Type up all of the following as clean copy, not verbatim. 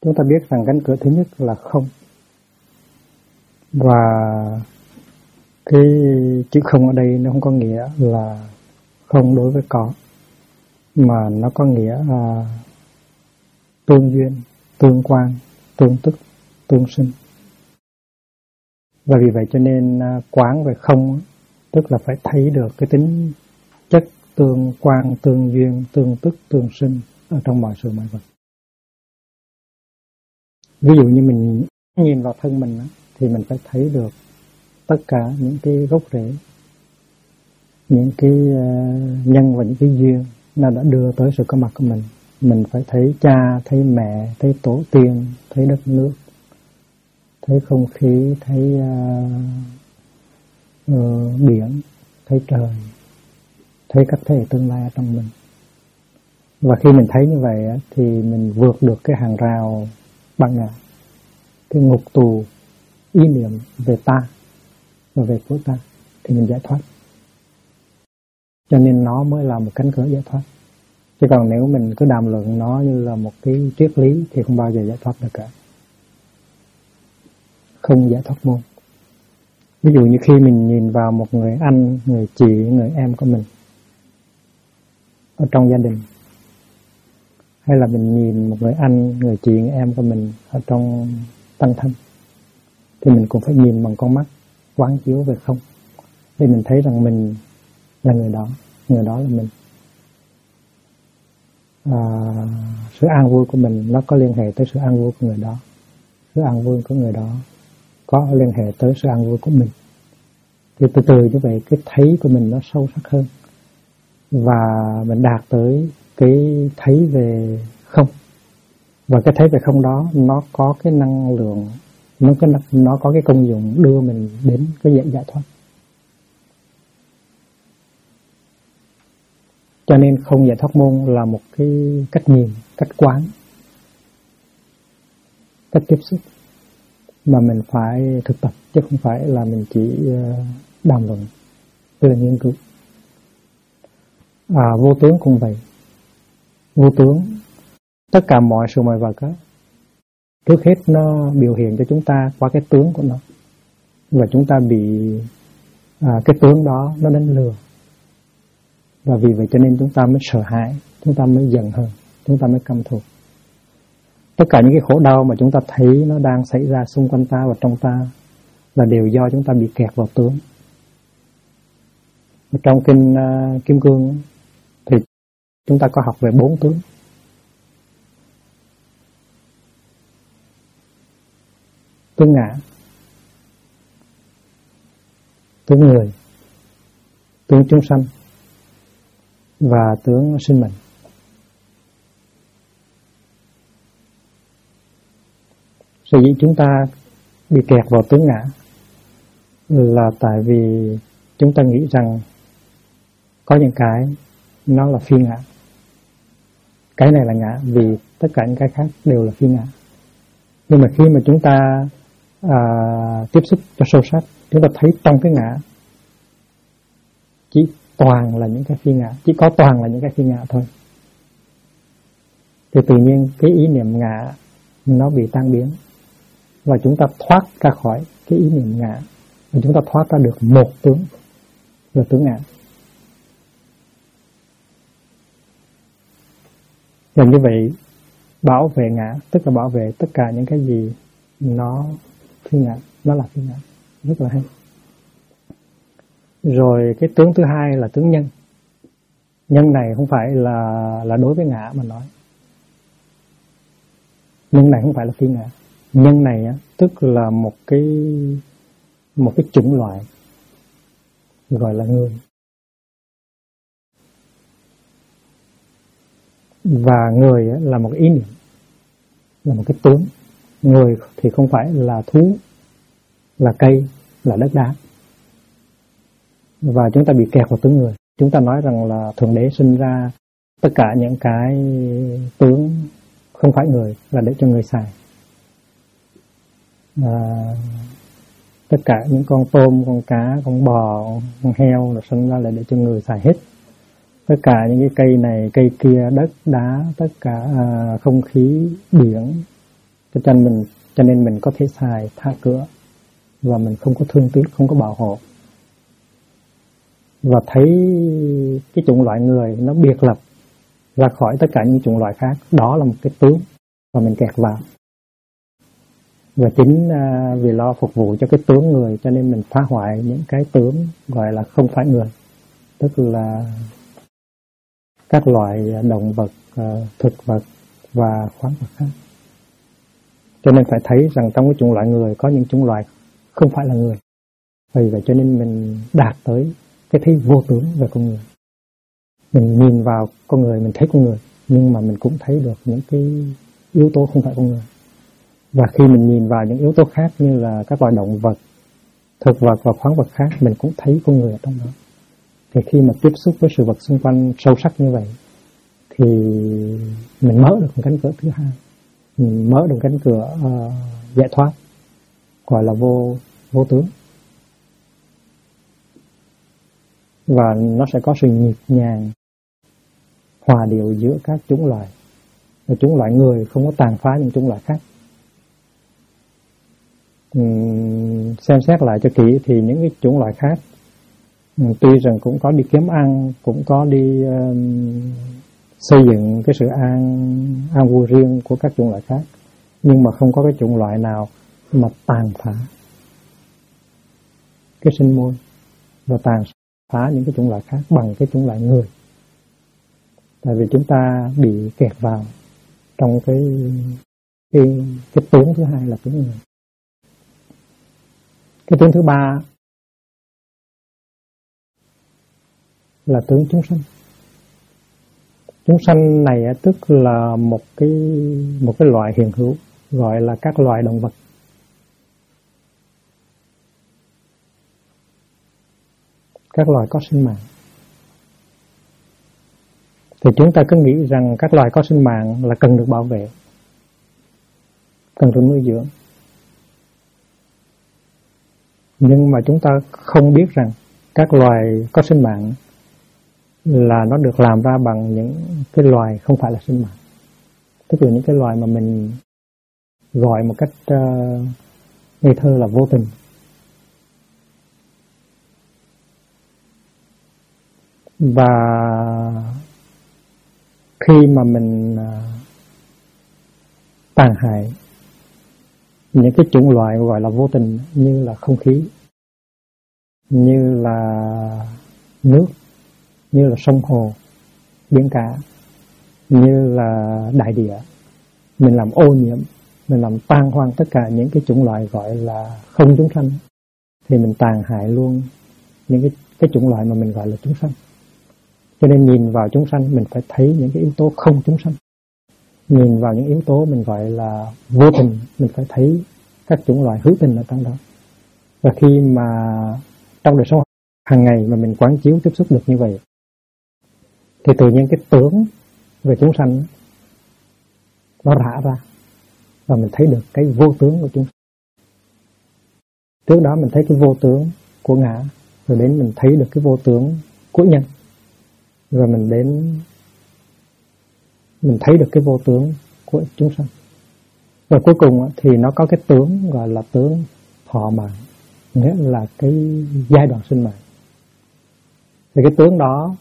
Chúng ta biết rằng cánh cửa thứ nhất là không. Và cái chữ không ở đây nó không có nghĩa là không đối với có, mà nó có nghĩa là tương duyên, tương quan, tương tức, tương sinh. Và vì vậy cho nên quán về không tức là phải thấy được cái tính chất tương quan, tương duyên, tương tức, tương sinh ở trong mọi sự mọi vật. Ví dụ như mình nhìn vào thân mình thì mình phải thấy được tất cả những cái gốc rễ, những cái nhân và những cái duyên nó đã đưa tới sự có mặt của mình. Mình phải thấy cha, thấy mẹ, thấy tổ tiên, thấy đất nước, thấy không khí, thấy biển, thấy trời, thấy các thế hệ tương lai ở trong mình. Và khi mình thấy như vậy thì mình vượt được cái hàng rào bằng ngã, cái ngục tù ý niệm về ta và về của ta, thì mình giải thoát. Cho nên nó mới là một cánh cửa giải thoát. Chứ còn nếu mình cứ đàm luận nó như là một cái triết lý thì không bao giờ giải thoát được cả. Không giải thoát môn. Ví dụ như khi mình nhìn vào một người anh, người chị, người em của mình ở trong gia đình, hay là mình nhìn một người anh, người chị, người em của mình ở trong tăng thân, thì mình cũng phải nhìn bằng con mắt quán chiếu về không, để mình thấy rằng mình là người đó là mình. Sự an vui của mình nó có liên hệ tới sự an vui của người đó, sự an vui của người đó có liên hệ tới sự an vui của mình. Thì từ từ như vậy cái thấy của mình nó sâu sắc hơn, và mình đạt tới cái thấy về không. Và cái thấy về không đó nó có cái năng lượng, nó có cái công dụng đưa mình đến cái dạng giải thoát. Cho nên không giải thoát môn là một cái cách nhìn, cách quán, cách tiếp xúc mà mình phải thực tập, chứ không phải là mình chỉ đàm luận, tức là nghiên cứu. Vô tướng cũng vậy. Vô tướng, tất cả mọi sự mọi vật trước hết nó biểu hiện cho chúng ta qua cái tướng của nó, và chúng ta bị cái tướng đó nó đánh lừa. Và vì vậy cho nên chúng ta mới sợ hãi, chúng ta mới giận hờn, chúng ta mới căm thù. Tất cả những cái khổ đau mà chúng ta thấy nó đang xảy ra xung quanh ta và trong ta là đều do chúng ta bị kẹt vào tướng. Ở trong kinh Kim Cương thì chúng ta có học về 4 tướng. Tướng ngã, tướng người, tướng chúng sanh và tướng sinh mệnh. Sở dĩ chúng ta bị kẹt vào tướng ngã là tại vì chúng ta nghĩ rằng có những cái nó là phi ngã. Cái này là ngã vì tất cả những cái khác đều là phi ngã. Nhưng mà khi mà chúng ta tiếp xúc cho sâu sắc, chúng ta thấy trong cái ngã chỉ toàn là những cái phi ngã, chỉ có toàn là những cái phi ngã thôi. Thì tự nhiên cái ý niệm ngã nó bị tan biến, và chúng ta thoát ra khỏi cái ý niệm ngã, và chúng ta thoát ra được một tướng, là tướng ngã. Và như vậy bảo vệ ngã tức là bảo vệ tất cả những cái gì nó phi ngã, nó là phi ngã. Rất là hay. Rồi cái tướng thứ hai là tướng nhân. Nhân này không phải là đối với ngã mà nói. Nhân này không phải là phi ngã. Nhân này tức là một cái chủng loại gọi là người. Và người là một cái ý niệm, là một cái tướng. Người thì không phải là thú, là cây, là đất đá. Và chúng ta bị kẹt vào tướng người. Chúng ta nói rằng là Thượng Đế sinh ra tất cả những cái tướng không phải người là để cho người xài. Tất cả những con tôm, con cá, con bò, con heo là sinh ra là để cho người xài hết. Tất cả những cái cây này, cây kia, đất, đá, tất cả không khí, biển, Cho nên mình có thể xài tha cửa, và mình không có thương tiếc, không có bảo hộ, và thấy cái chủng loại người nó biệt lập ra khỏi tất cả những chủng loại khác. Đó là một cái tướng mà mình kẹt vào. Và chính vì lo phục vụ cho cái tướng người, cho nên mình phá hoại những cái tướng gọi là không phải người, tức là các loại động vật, thực vật và khoáng vật khác. Cho nên phải thấy rằng trong cái chủng loại người có những chủng loại không phải là người. Vì vậy cho nên mình đạt tới cái thấy vô tướng về con người. Mình nhìn vào con người, mình thấy con người, nhưng mà mình cũng thấy được những cái yếu tố không phải con người. Và khi mình nhìn vào những yếu tố khác như là các loài động vật, thực vật và khoáng vật khác, mình cũng thấy con người ở trong đó. Thì khi mà tiếp xúc với sự vật xung quanh sâu sắc như vậy, thì mình mở được một cánh cửa thứ hai, mình mở được cánh cửa giải thoát, gọi là vô tướng. Và nó sẽ có sự nhịp nhàng, hòa điệu giữa các chủng loại. Và chủng loại người không có tàn phá những chủng loại khác. Xem xét lại cho kỹ thì những cái chủng loại khác tuy rằng cũng có đi kiếm ăn, cũng có đi xây dựng cái sự an vui riêng của các chủng loại khác, nhưng mà không có cái chủng loại nào mà tàn phá cái sinh môi và tàn phá những cái chủng loại khác bằng cái chủng loại người. Tại vì chúng ta bị kẹt vào trong cái tướng thứ hai là tướng người. Cái tướng thứ ba là tướng chúng sanh. Chúng sanh này tức là một cái loại hiện hữu, gọi là các loài động vật. Các loài có sinh mạng. Thì chúng ta cứ nghĩ rằng các loài có sinh mạng là cần được bảo vệ, cần được nuôi dưỡng. Nhưng mà chúng ta không biết rằng các loài có sinh mạng là nó được làm ra bằng những cái loài không phải là sinh mạng. Tức là những cái loài mà mình gọi một cách ngây thơ là vô tình. Và khi mà mình tàn hại những cái chủng loại gọi là vô tình, như là không khí, như là nước, như là sông hồ, biển cả, như là đại địa, mình làm ô nhiễm, mình làm tan hoang tất cả những cái chủng loại gọi là không chúng sanh, thì mình tàn hại luôn những cái chủng loại mà mình gọi là chúng sanh. Cho nên nhìn vào chúng sanh mình phải thấy những cái yếu tố không chúng sanh. Nhìn vào những yếu tố mình gọi là vô tình, mình phải thấy các chủng loại hữu tình ở trong đó. Và khi mà trong đời sống hàng ngày mà mình quán chiếu tiếp xúc được như vậy, thì tự nhiên cái tướng về chúng sanh nó rã ra, và mình thấy được cái vô tướng của chúng sanh. Trước đó mình thấy cái vô tướng của ngã, rồi đến mình thấy được cái vô tướng của nhân, rồi mình đến mình thấy được cái vô tướng của chúng sanh. Và cuối cùng thì nó có cái tướng gọi là tướng thọ mạng, nghĩa là cái giai đoạn sinh mạng. Thì cái tướng đó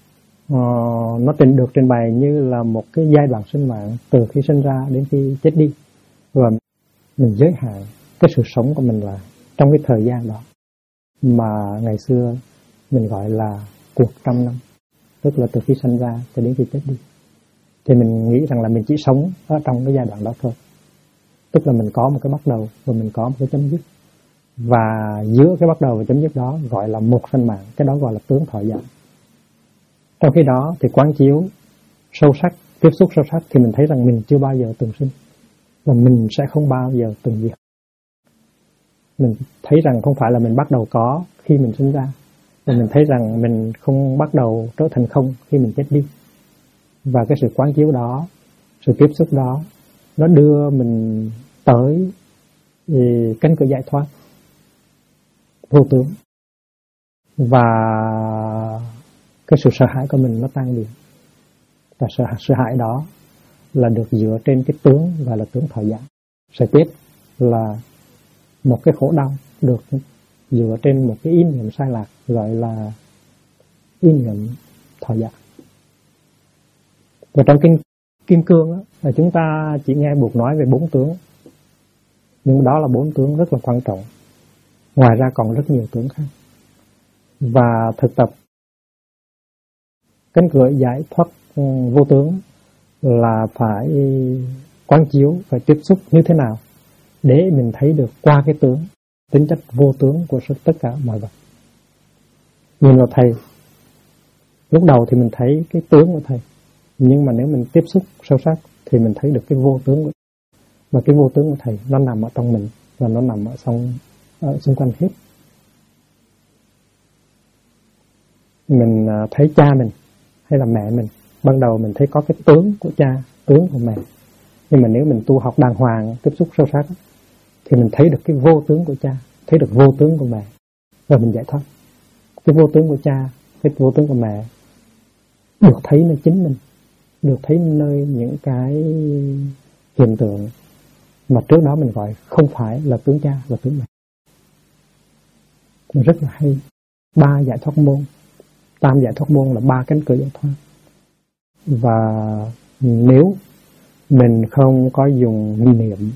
nó được trình bày như là một cái giai đoạn sinh mạng từ khi sinh ra đến khi chết đi, và mình giới hạn cái sự sống của mình là trong cái thời gian đó mà ngày xưa mình gọi là cuộc 100 năm, tức là từ khi sinh ra cho đến khi chết đi. Thì mình nghĩ rằng là mình chỉ sống ở trong cái giai đoạn đó thôi, tức là mình có một cái bắt đầu và mình có một cái chấm dứt, và giữa cái bắt đầu và chấm dứt đó gọi là một sinh mạng, cái đó gọi là tướng thọ giả. Trong khi đó thì quán chiếu sâu sắc, tiếp xúc sâu sắc, thì mình thấy rằng mình chưa bao giờ từng sinh, và mình sẽ không bao giờ từng diệt. Mình thấy rằng không phải là mình bắt đầu có khi mình sinh ra, và mình thấy rằng mình không bắt đầu trở thành không khi mình chết đi. Và cái sự quán chiếu đó, sự tiếp xúc đó, nó đưa mình tới cánh cửa giải thoát vô tướng, và cái sự sợ hãi của mình nó tan biến. Và sợ hãi đó là được dựa trên cái tướng gọi là tướng thọ giả. sẽ chết là một cái khổ đau được dựa trên một cái ý niệm sai lạc, gọi là ý niệm thọ giả. Và trong kinh Kim Cương á, là chúng ta chỉ nghe buộc nói về 4 tướng, nhưng đó là 4 tướng rất là quan trọng. Ngoài ra còn rất nhiều tướng khác. Và thực tập cánh cửa giải thoát vô tướng là phải quán chiếu, phải tiếp xúc như thế nào để mình thấy được qua cái tướng, tính chất vô tướng của tất cả mọi vật. Nhìn vào thầy, lúc đầu thì mình thấy cái tướng của thầy, nhưng mà nếu mình tiếp xúc sâu sắc thì mình thấy được cái vô tướng của thầy. Và cái vô tướng của thầy nó nằm ở trong mình, và nó nằm ở xung quanh hết. Mình thấy cha mình hay là mẹ mình, ban đầu mình thấy có cái tướng của cha, tướng của mẹ. Nhưng mà nếu mình tu học đàng hoàng, tiếp xúc sâu sắc thì mình thấy được cái vô tướng của cha, thấy được vô tướng của mẹ, rồi mình giải thoát. Cái vô tướng của cha, cái vô tướng của mẹ được thấy nơi chính mình, được thấy nơi những cái hiện tượng mà trước đó mình gọi không phải là tướng cha, là tướng mẹ. Nó rất là hay. 3 giải thoát môn, 8 giải thoát môn là 3 cánh cửa giải thoát. Và nếu mình không có dùng niệm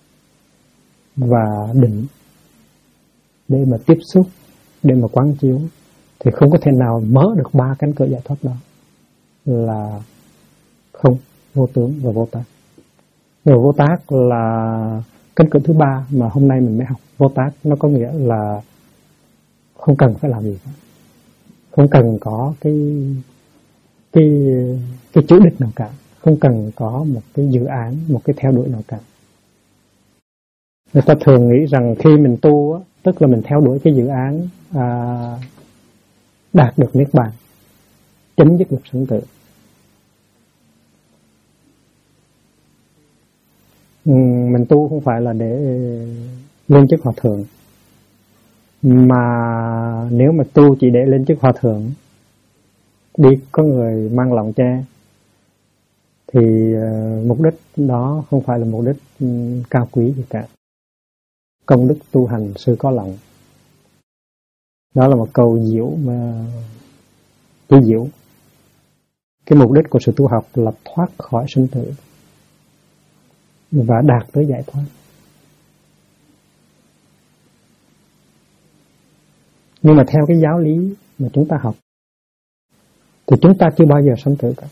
và định để mà tiếp xúc, để mà quán chiếu, thì không có thể nào mở được 3 cánh cửa giải thoát đó, là không, vô tướng và vô tác. Rồi vô tác là cánh cửa thứ 3 mà hôm nay mình mới học. Vô tác nó có nghĩa là không cần phải làm gì cả, không cần có cái chủ đích nào cả, không cần có một cái dự án, một cái theo đuổi nào cả. Người ta thường nghĩ rằng khi mình tu á, tức là mình theo đuổi cái dự án đạt được niết bàn, chấm dứt được sinh tử. Mình tu không phải là để lên chức hòa thượng, mà nếu mà tu chỉ để lên chức hòa thượng, đi có người mang lọng che, thì mục đích đó không phải là mục đích cao quý gì cả. Công đức tu hành sư có lòng, đó là một câu diệu mà kỳ diệu. Cái mục đích của sự tu học là thoát khỏi sinh tử và đạt tới giải thoát. Nhưng mà theo cái giáo lý mà chúng ta học thì chúng ta chưa bao giờ sinh tử cả.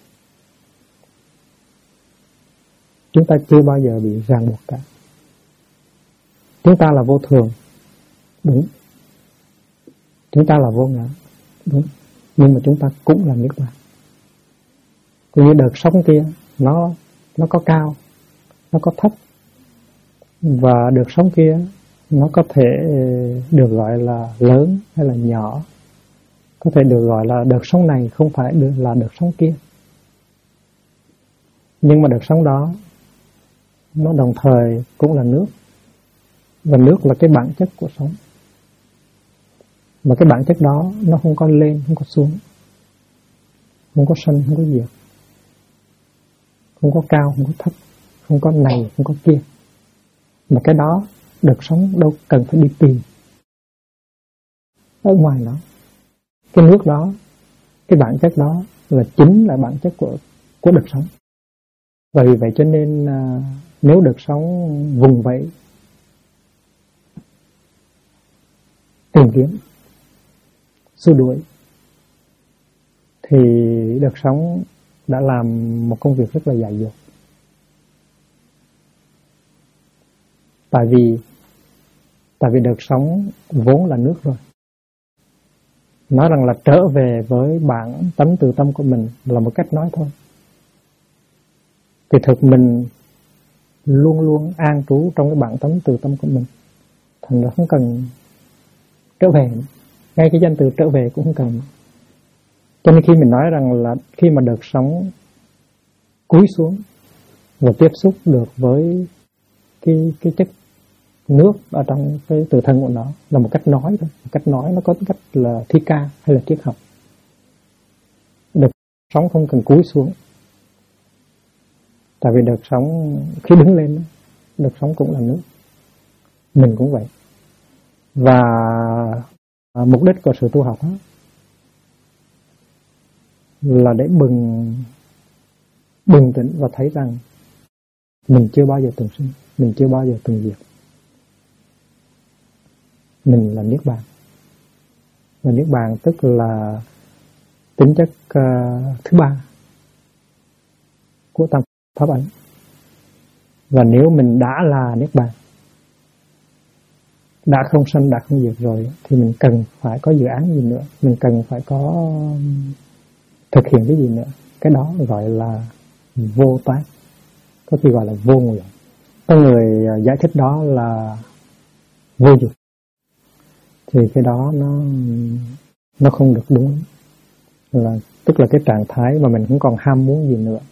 Chúng ta chưa bao giờ bị ràng buộc cả. Chúng ta là vô thường, đúng. Chúng ta là vô ngã, đúng. Nhưng mà chúng ta cũng là niết bàn. Cũng như đợt sóng kia, nó có cao, nó có thấp. Và đợt sóng kia nó có thể được gọi là lớn hay là nhỏ, có thể được gọi là đợt sóng này không phải là đợt sóng kia. Nhưng mà đợt sóng đó nó đồng thời cũng là nước, và nước là cái bản chất của sóng. Mà cái bản chất đó nó không có lên, không có xuống, không có sanh, không có diệt, không có cao, không có thấp, không có này, không có kia. Mà cái đó đợt sóng đâu cần phải đi tìm ở ngoài nó. Cái nước đó, cái bản chất đó là chính là bản chất của đợt sóng. Và vì vậy cho nên nếu đợt sóng vùng vẫy, tìm kiếm, xua đuổi, thì đợt sóng đã làm một công việc rất là dại dột. Tại vì đợt sóng vốn là nước rồi. Nói rằng là trở về với bản tánh tự tâm của mình là một cách nói thôi. Thì thực mình luôn luôn an trú trong cái bản tánh tự tâm của mình, thành ra không cần trở về nữa. Ngay cái danh từ trở về cũng không cần. Cho nên khi mình nói rằng là khi mà đợt sóng cúi xuống và tiếp xúc được với cái chất nước ở trong cái tự thân của nó, là một cách nói thôi. Một cách nói nó có tính cách là thi ca hay là triết học. Đợt sóng không cần cúi xuống. Tại vì đợt sóng khi đứng lên được sống cũng là nước. Mình cũng vậy. Và mục đích của sự tu học đó là để bừng tỉnh và thấy rằng mình chưa bao giờ từng sinh, mình chưa bao giờ từng diệt. Mình là Niết Bàn. Và Niết Bàn tức là tính chất thứ ba của tam pháp ấn. Và nếu mình đã là Niết Bàn, đã không sanh, đã không diệt rồi, thì mình cần phải có dự án gì nữa, mình cần phải có thực hiện cái gì nữa. Cái đó gọi là vô tác, có khi gọi là vô nguyện. Có người giải thích đó là vô dục, thì cái đó nó không được đúng. Là tức là cái trạng thái mà mình không còn ham muốn gì nữa.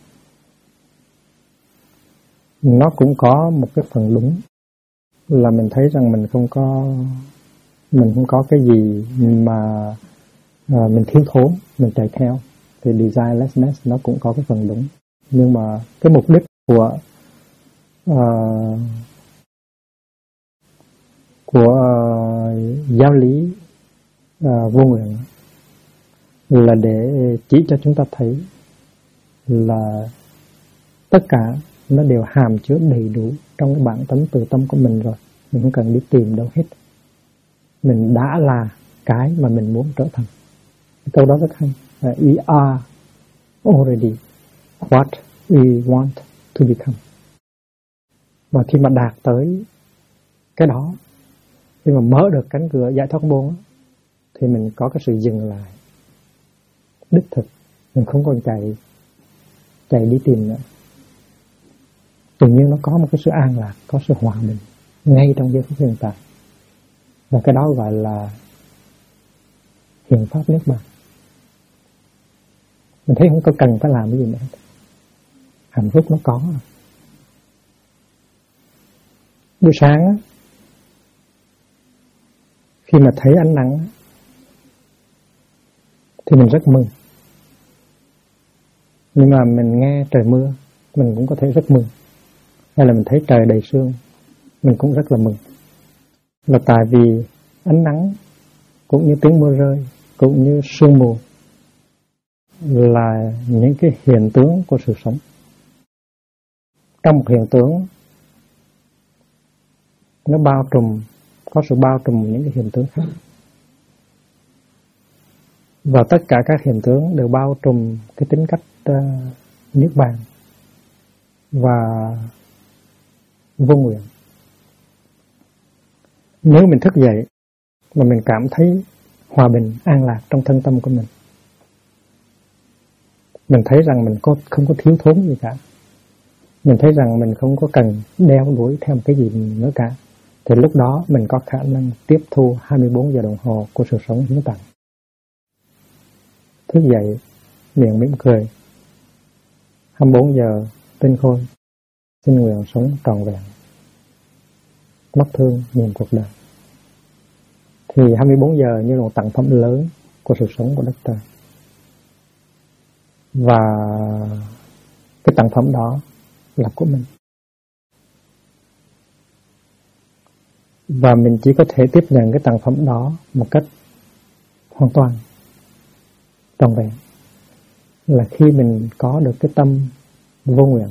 Nó cũng có một cái phần đúng, là mình thấy rằng mình không có cái gì mà mình thiếu thốn, mình chạy theo. Thì desirelessness nó cũng có cái phần đúng. Nhưng mà cái mục đích của giáo lý vô nguyện là để chỉ cho chúng ta thấy là tất cả nó đều hàm chứa đầy đủ trong cái bản tánh từ tâm của mình rồi. Mình không cần đi tìm đâu hết. Mình đã là cái mà mình muốn trở thành. Cái câu đó rất hay. We are already what we want to become. Và khi mà đạt tới cái đó, khi mà mở được cánh cửa giải thoát môn, thì mình có cái sự dừng lại đích thực. Mình không còn chạy đi tìm nữa. Tự nhiên nó có một cái sự an lạc, có sự hòa bình ngay trong giây phút hiện tại. Và cái đó gọi là hiện pháp Niết Bàn. Mình thấy không có cần phải làm cái gì nữa. Hạnh phúc nó có. Buổi sáng á, khi mà thấy ánh nắng thì mình rất mừng. Nhưng mà mình nghe trời mưa, mình cũng có thể rất mừng. Hay là mình thấy trời đầy sương, mình cũng rất là mừng. Là tại vì ánh nắng cũng như tiếng mưa rơi, cũng như sương mù là những cái hiện tướng của sự sống. Trong một hiện tướng nó có sự bao trùm những cái hiện tướng khác. Và tất cả các hiện tướng đều bao trùm cái tính cách Niết Bàn và vô nguyện. Nếu mình thức dậy mà mình cảm thấy hòa bình, an lạc trong thân tâm của mình thấy rằng mình không có thiếu thốn gì cả. Mình thấy rằng mình không có cần đeo đuổi theo một cái gì nữa cả. Thì lúc đó mình có khả năng tiếp thu 24 giờ đồng hồ của sự sống hiến tặng. Thức dậy, miệng mỉm cười, 24 giờ tinh khôi, xin nguyện sống trọn vẹn, mắt thương nhìn cuộc đời. Thì 24 giờ như là một tặng phẩm lớn của sự sống của đất trời. Và cái tặng phẩm đó là của mình. Và mình chỉ có thể tiếp nhận cái tặng phẩm đó một cách hoàn toàn trọn vẹn là khi mình có được cái tâm vô nguyện.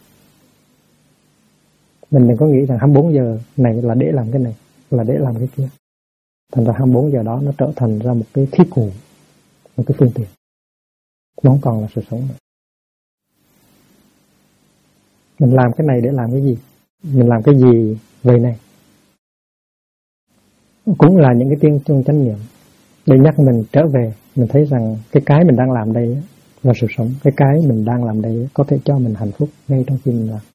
Mình đừng có nghĩ rằng 24 giờ này là để làm cái này, là để làm cái kia. Thành ra 24 giờ đó nó trở thành ra một cái khí cụ, một cái phương tiện. Nó không còn là sự sống nữa. Mình làm cái này để làm cái gì? Mình làm cái gì về này? Cũng là những cái tiếng chuông chánh niệm để nhắc mình trở về. Mình thấy rằng cái mình đang làm đây là sự sống. Cái mình đang làm đây có thể cho mình hạnh phúc ngay trong khi mình làm.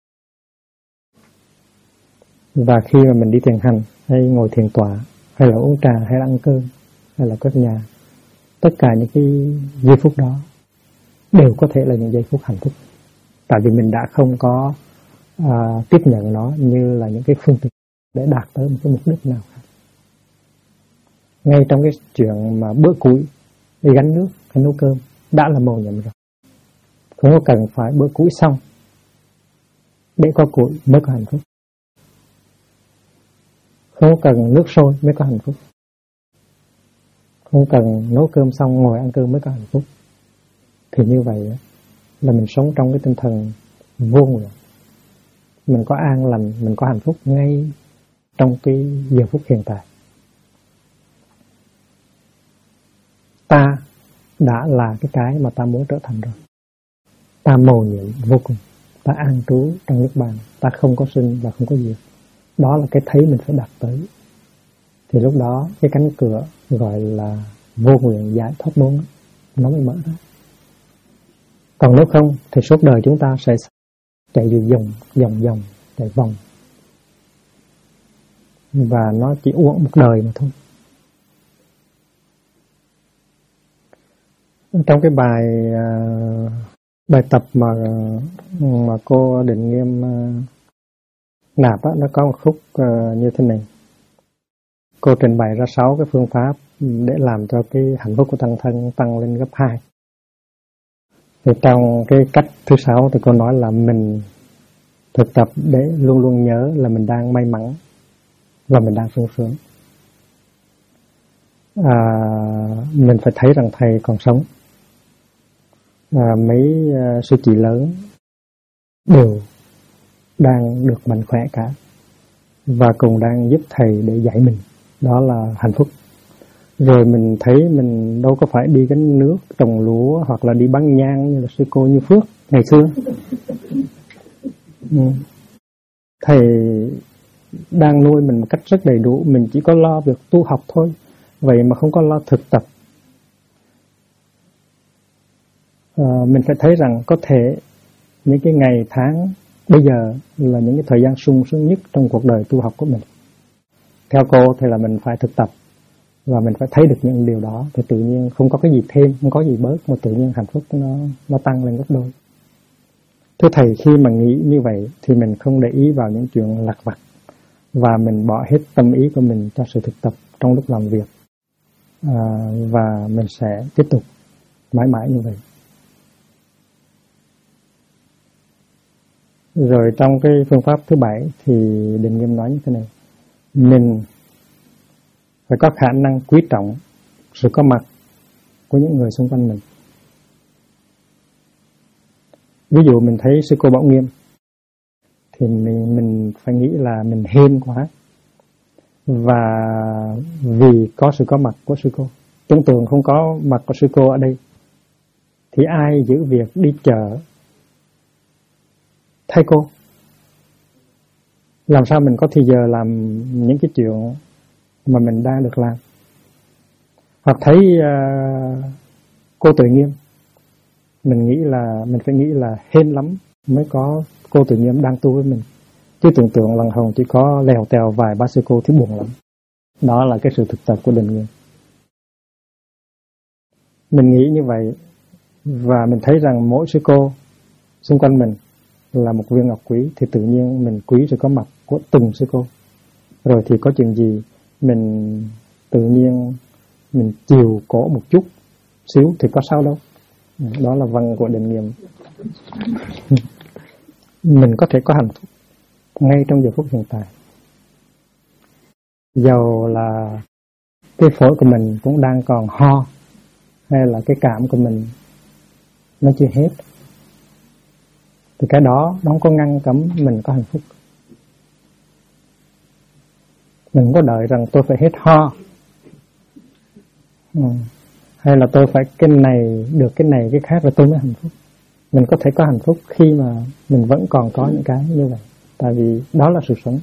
Và khi mà mình đi thiền hành hay ngồi thiền tọa hay là uống trà hay là ăn cơm hay là quét nhà, tất cả những cái giây phút đó đều có thể là những giây phút hạnh phúc. Tại vì mình đã không có tiếp nhận nó như là những cái phương tiện để đạt tới một cái mục đích nào khác. Ngay trong cái chuyện mà bữa củi đi gánh nước hay nấu cơm đã là mầu nhiệm rồi. Không có cần phải bữa củi xong để có củi mới có hạnh phúc. Không cần nước sôi mới có hạnh phúc. Không cần nấu cơm xong ngồi ăn cơm mới có hạnh phúc. Thì như vậy là mình sống trong cái tinh thần vô nguyện. Mình có an lành, mình có hạnh phúc ngay trong cái giờ phút hiện tại. Ta đã là cái mà ta muốn trở thành rồi. Ta mầu nhiệm vô cùng. Ta an trú trong nước bàn. Ta không có sinh và không có diệt. Đó là cái thấy mình phải đạt tới. Thì lúc đó cái cánh cửa gọi là vô nguyện giải thoát bốn nó mới mở ra. Còn nếu không thì suốt đời chúng ta sẽ chạy vòng chạy vòng. Và nó chỉ uổng một đời mà thôi. Trong cái bài tập mà cô Định Nghiêm nạp á, nó có một khúc như thế này. Cô trình bày ra 6 cái phương pháp để làm cho cái hạnh phúc của tăng thân tăng lên gấp 2. Thì trong cái cách thứ 6 thì cô nói là mình thực tập để luôn luôn nhớ là mình đang may mắn và mình đang sung sướng. Mình phải thấy rằng thầy còn sống. Mấy sư chị lớn đều đang được mạnh khỏe cả và cùng đang giúp thầy để dạy mình. Đó là hạnh phúc. Rồi mình thấy mình đâu có phải đi gánh nước trồng lúa hoặc là đi bán nhang như là sư cô Như Phước ngày xưa. Thầy đang nuôi mình một cách rất đầy đủ. Mình chỉ có lo việc tu học thôi. Vậy mà không có lo thực tập. Mình phải thấy rằng có thể những cái ngày tháng bây giờ là những cái thời gian sung sướng nhất trong cuộc đời tu học của mình. Theo cô thì là mình phải thực tập và mình phải thấy được những điều đó thì tự nhiên không có cái gì thêm, không có gì bớt mà tự nhiên hạnh phúc nó tăng lên gấp đôi. Thưa thầy, khi mà nghĩ như vậy thì mình không để ý vào những chuyện lặt vặt và mình bỏ hết tâm ý của mình cho sự thực tập trong lúc làm việc, và mình sẽ tiếp tục mãi mãi như vậy. Rồi trong cái phương pháp thứ 7 thì Định Nghiêm nói như thế này. Mình phải có khả năng quý trọng sự có mặt của những người xung quanh mình. Ví dụ mình thấy sư cô Bảo Nghiêm thì mình phải nghĩ là mình hên quá. Và vì có sự có mặt của sư cô, tưởng tượng không có mặt của sư cô ở đây thì ai giữ việc đi chợ thay cô? Làm sao mình có thì giờ làm những cái chuyện mà mình đang được làm? Hoặc thấy cô Tự Nghiêm, mình phải nghĩ là hên lắm mới có cô Tự Nghiêm đang tu với mình. Chứ tưởng tượng lần hồng chỉ có lèo tèo vài ba sư cô thì buồn lắm. Đó là cái sự thực tập của Định Nghiêm. Mình nghĩ như vậy và mình thấy rằng mỗi sư cô xung quanh mình là một viên ngọc quý thì tự nhiên mình quý sự có mặt của từng sư cô. Rồi thì có chuyện gì mình tự nhiên mình chiều cổ một chút xíu thì có sao đâu. Đó là văn của Định Nghiêm. Mình có thể có hạnh phúc ngay trong giờ phút hiện tại. Dầu là cái phổi của mình cũng đang còn ho, hay là cái cảm của mình nó chưa hết, thì cái đó nó không có ngăn cấm mình có hạnh phúc. Mình không có đợi rằng tôi phải hết ho, hay là tôi phải cái này được cái này cái khác rồi tôi mới hạnh phúc. Mình có thể có hạnh phúc khi mà mình vẫn còn có những cái như vậy, tại vì đó là sự sống.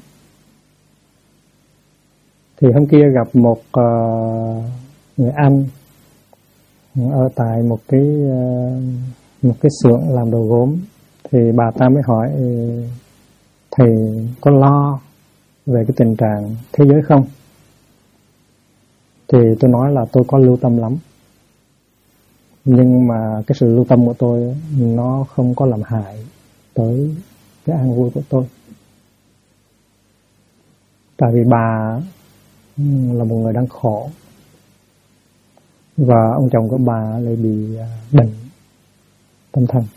Thì hôm kia gặp một người anh ở tại một cái xưởng làm đồ gốm, thì bà ta mới hỏi thầy có lo về cái tình trạng thế giới không? Thì tôi nói là tôi có lưu tâm lắm, nhưng mà cái sự lưu tâm của tôi nó không có làm hại tới cái an vui của tôi. Tại vì bà là một người đang khổ, và ông chồng của bà lại bị bệnh tâm thần,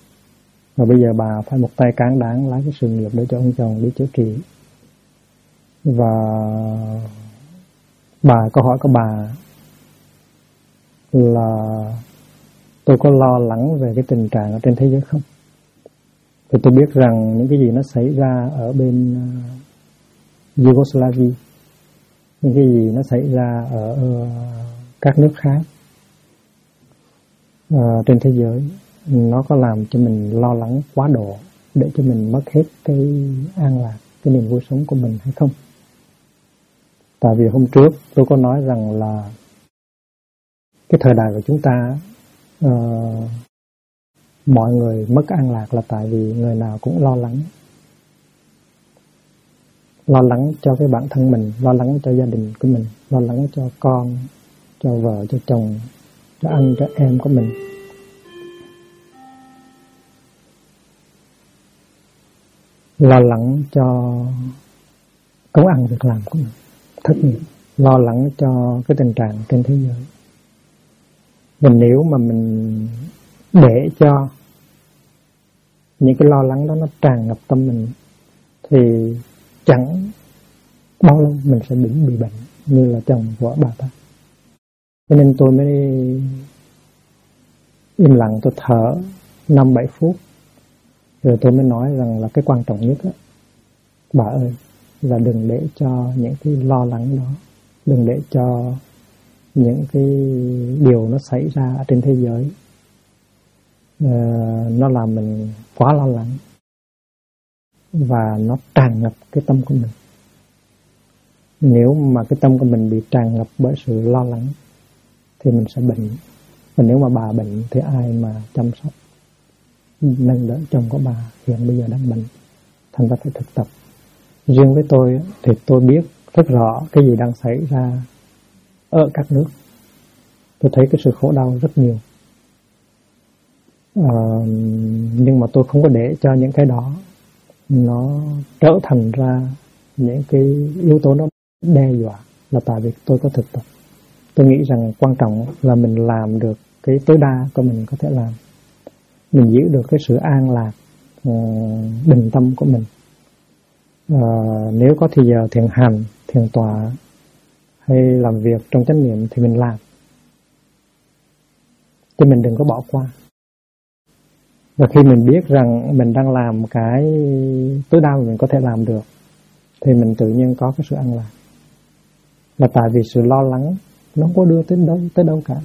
và bây giờ bà phải một tay cán đáng lái cái sự nghiệp để cho ông chồng đi chữa trị. Và câu hỏi của bà là tôi có lo lắng về cái tình trạng ở trên thế giới không? Thì tôi biết rằng những cái gì nó xảy ra ở bên Yugoslavia, những cái gì nó xảy ra ở các nước khác trên thế giới, nó có làm cho mình lo lắng quá độ để cho mình mất hết cái an lạc, cái niềm vui sống của mình hay không? Tại vì hôm trước tôi có nói rằng là cái thời đại của chúng ta mọi người mất an lạc là tại vì người nào cũng lo lắng cho cái bản thân mình, lo lắng cho gia đình của mình, lo lắng cho con, cho vợ, cho chồng, cho anh, cho em của mình. Lo lắng cho công ăn việc làm của mình, thất nghiệp, lo lắng cho cái tình trạng trên thế giới. Và nếu mà mình để cho những cái lo lắng đó nó tràn ngập tâm mình thì chẳng bao lâu mình sẽ bị bệnh như là chồng của bà ta. Cho nên tôi mới im lặng, tôi thở 5-7 phút rồi tôi mới nói rằng là cái quan trọng nhất đó, bà ơi, là đừng để cho những cái lo lắng đó, đừng để cho những cái điều nó xảy ra ở trên thế giới nó làm mình quá lo lắng và nó tràn ngập cái tâm của mình. Nếu mà cái tâm của mình bị tràn ngập bởi sự lo lắng thì mình sẽ bệnh. Và nếu mà bà bệnh thì ai mà chăm sóc, nâng đỡ chồng của bà hiện bây giờ đang bệnh? Thành ra phải thực tập. Riêng với tôi thì tôi biết rất rõ cái gì đang xảy ra ở các nước. Tôi thấy cái sự khổ đau rất nhiều. Nhưng mà tôi không có để cho những cái đó nó trở thành ra những cái yếu tố nó đe dọa, là tại vì tôi có thực tập. Tôi nghĩ rằng quan trọng là mình làm được cái tối đa của mình có thể làm. Mình giữ được cái sự an lạc, bình tâm của mình. Nếu có thì giờ thiền hành, thiền tọa hay làm việc trong chánh niệm thì mình làm, chứ mình đừng có bỏ qua. Và khi mình biết rằng mình đang làm cái tối đa mà mình có thể làm được thì mình tự nhiên có cái sự an lạc. Là tại vì sự lo lắng nó không có đưa tới đâu cả.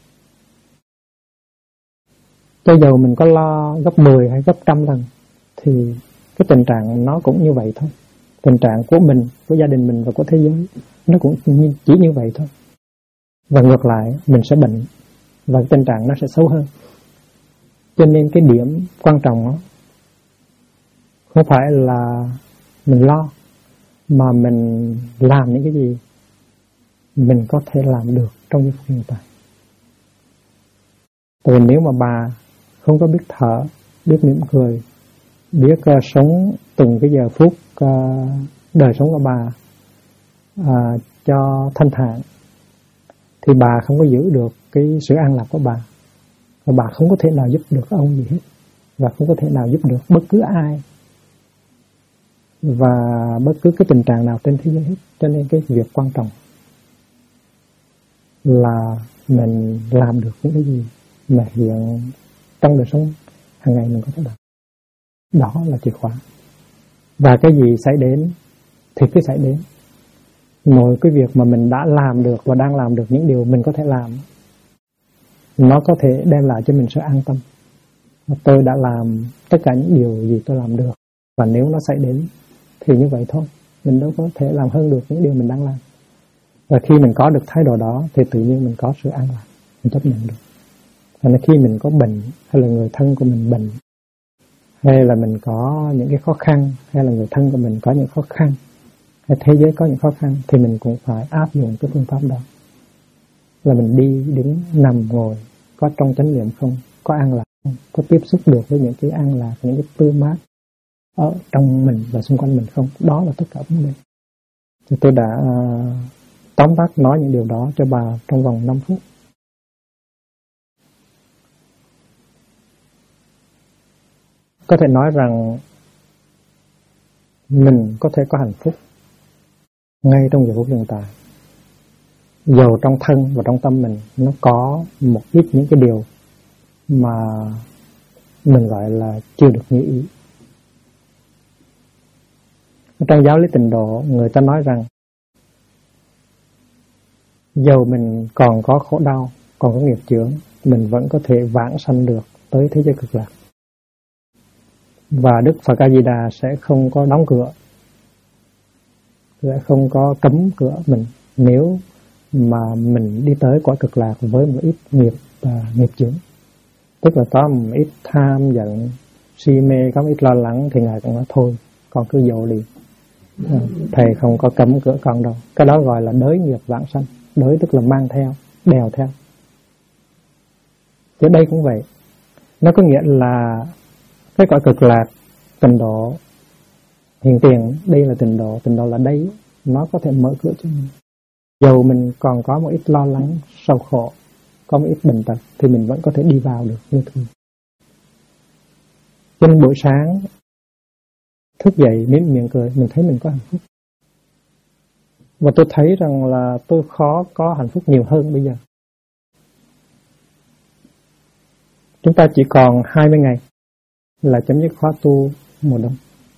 Cho dù mình có lo gấp 10 hay gấp 100 lần thì cái tình trạng nó cũng như vậy thôi. Tình trạng của mình, của gia đình mình và của thế giới nó cũng chỉ như vậy thôi. Và ngược lại mình sẽ bệnh và tình trạng nó sẽ xấu hơn. Cho nên cái điểm quan trọng đó không phải là mình lo, mà mình làm những cái gì mình có thể làm được trong giây phút hiện tại. Tại vì nếu mà bà không có biết thở, biết mỉm cười, biết sống từng cái giờ phút đời sống của bà cho thanh thản, thì bà không có giữ được cái sự an lạc của bà. Và bà không có thể nào giúp được ông gì hết, và không có thể nào giúp được bất cứ ai và bất cứ cái tình trạng nào trên thế giới hết. Cho nên cái việc quan trọng là mình làm được những cái gì mà hiện trong đời sống hàng ngày mình có thể làm. Đó là chìa khóa. Và cái gì xảy đến thì cứ xảy đến. Mỗi cái việc mà mình đã làm được và đang làm được những điều mình có thể làm, nó có thể đem lại cho mình sự an tâm. Tôi đã làm tất cả những điều gì tôi làm được, và nếu nó xảy đến thì như vậy thôi. Mình đâu có thể làm hơn được những điều mình đang làm. Và khi mình có được thái độ đó thì tự nhiên mình có sự an lạc, mình chấp nhận được. Và khi mình có bệnh, hay là người thân của mình bệnh, hay là mình có những cái khó khăn, hay là người thân của mình có những khó khăn, hay thế giới có những khó khăn, thì mình cũng phải áp dụng cái phương pháp đó. Là mình đi, đứng, nằm, ngồi, có trong chánh niệm không, có an lạc không, có tiếp xúc được với những cái an lạc, những cái tươi mát ở trong mình và xung quanh mình không. Đó là tất cả vấn đề. Thì tôi đã tóm tắt nói những điều đó cho bà trong vòng 5 phút. Có thể nói rằng mình có thể có hạnh phúc ngay trong giờ phút hiện tại. Dầu trong thân và trong tâm mình nó có một ít những cái điều mà mình gọi là chưa được như ý. Trong giáo lý Tịnh độ, người ta nói rằng dầu mình còn có khổ đau, còn có nghiệp chướng, mình vẫn có thể vãng sanh được tới thế giới cực lạc. Và Đức Phật A Di Đà sẽ không có đóng cửa, sẽ không có cấm cửa mình nếu mà mình đi tới cõi cực lạc với một ít nghiệp và nghiệp chướng. Tức là có một ít tham giận, si mê, có một ít lo lắng thì Ngài cũng nói thôi, con cứ dỗ đi. Thầy không có cấm cửa con đâu. Cái đó gọi là đới nghiệp vãng sanh. Đới tức là mang theo, đèo theo. Chứ đây cũng vậy. Nó có nghĩa là cái cõi cực lạc, Tịnh độ, hiện tiền, đây là Tịnh độ là đây, nó có thể mở cửa cho mình. Dầu mình còn có một ít lo lắng, sầu khổ, có một ít bệnh tật thì mình vẫn có thể đi vào được như thường. Trên buổi sáng thức dậy mím miệng cười, mình thấy mình có hạnh phúc. Và tôi thấy rằng là tôi khó có hạnh phúc nhiều hơn bây giờ. Chúng ta chỉ còn 20 ngày là chấm dứt khóa tu mùa đông.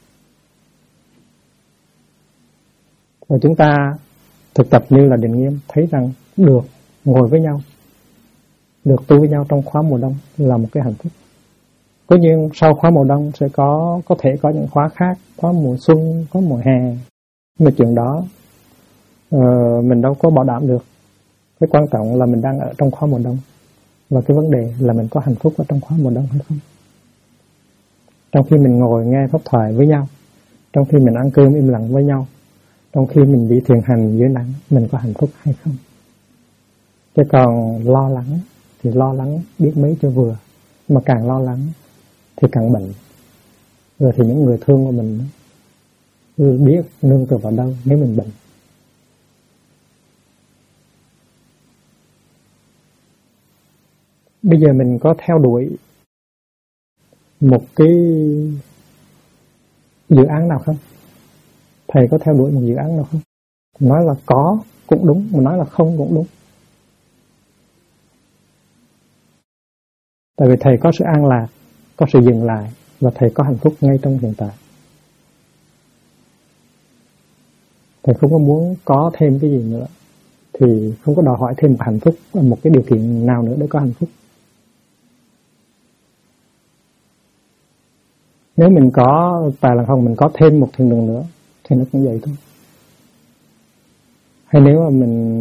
Và chúng ta thực tập như là Định Nghiêm, thấy rằng được ngồi với nhau, được tu với nhau trong khóa mùa đông là một cái hạnh phúc. Tất nhiên sau khóa mùa đông sẽ có thể có những khóa khác, khóa mùa xuân, có mùa hè. Nhưng mà chuyện đó mình đâu có bảo đảm được. Cái quan trọng là mình đang ở trong khóa mùa đông. Và cái vấn đề là mình có hạnh phúc ở trong khóa mùa đông hay không. Trong khi mình ngồi nghe pháp thoại với nhau, trong khi mình ăn cơm im lặng với nhau, trong khi mình đi thiền hành dưới nắng, mình có hạnh phúc hay không. Chứ còn lo lắng thì lo lắng biết mấy cho vừa. Mà càng lo lắng thì càng bệnh. Rồi thì những người thương của mình biết nương tựa vào đâu nếu mình bệnh. Bây giờ mình có theo đuổi một cái dự án nào không? Thầy có theo đuổi một dự án nào không? Nói là có cũng đúng, mà nói là không cũng đúng. Tại vì thầy có sự an lạc, có sự dừng lại, và thầy có hạnh phúc ngay trong hiện tại. Thầy không có muốn có thêm cái gì nữa, thì không có đòi hỏi thêm một hạnh phúc, một cái điều kiện nào nữa để có hạnh phúc. Nếu mình có Tài Lăng Không, mình có thêm một thiên đường nữa thì nó cũng vậy thôi. Hay nếu mà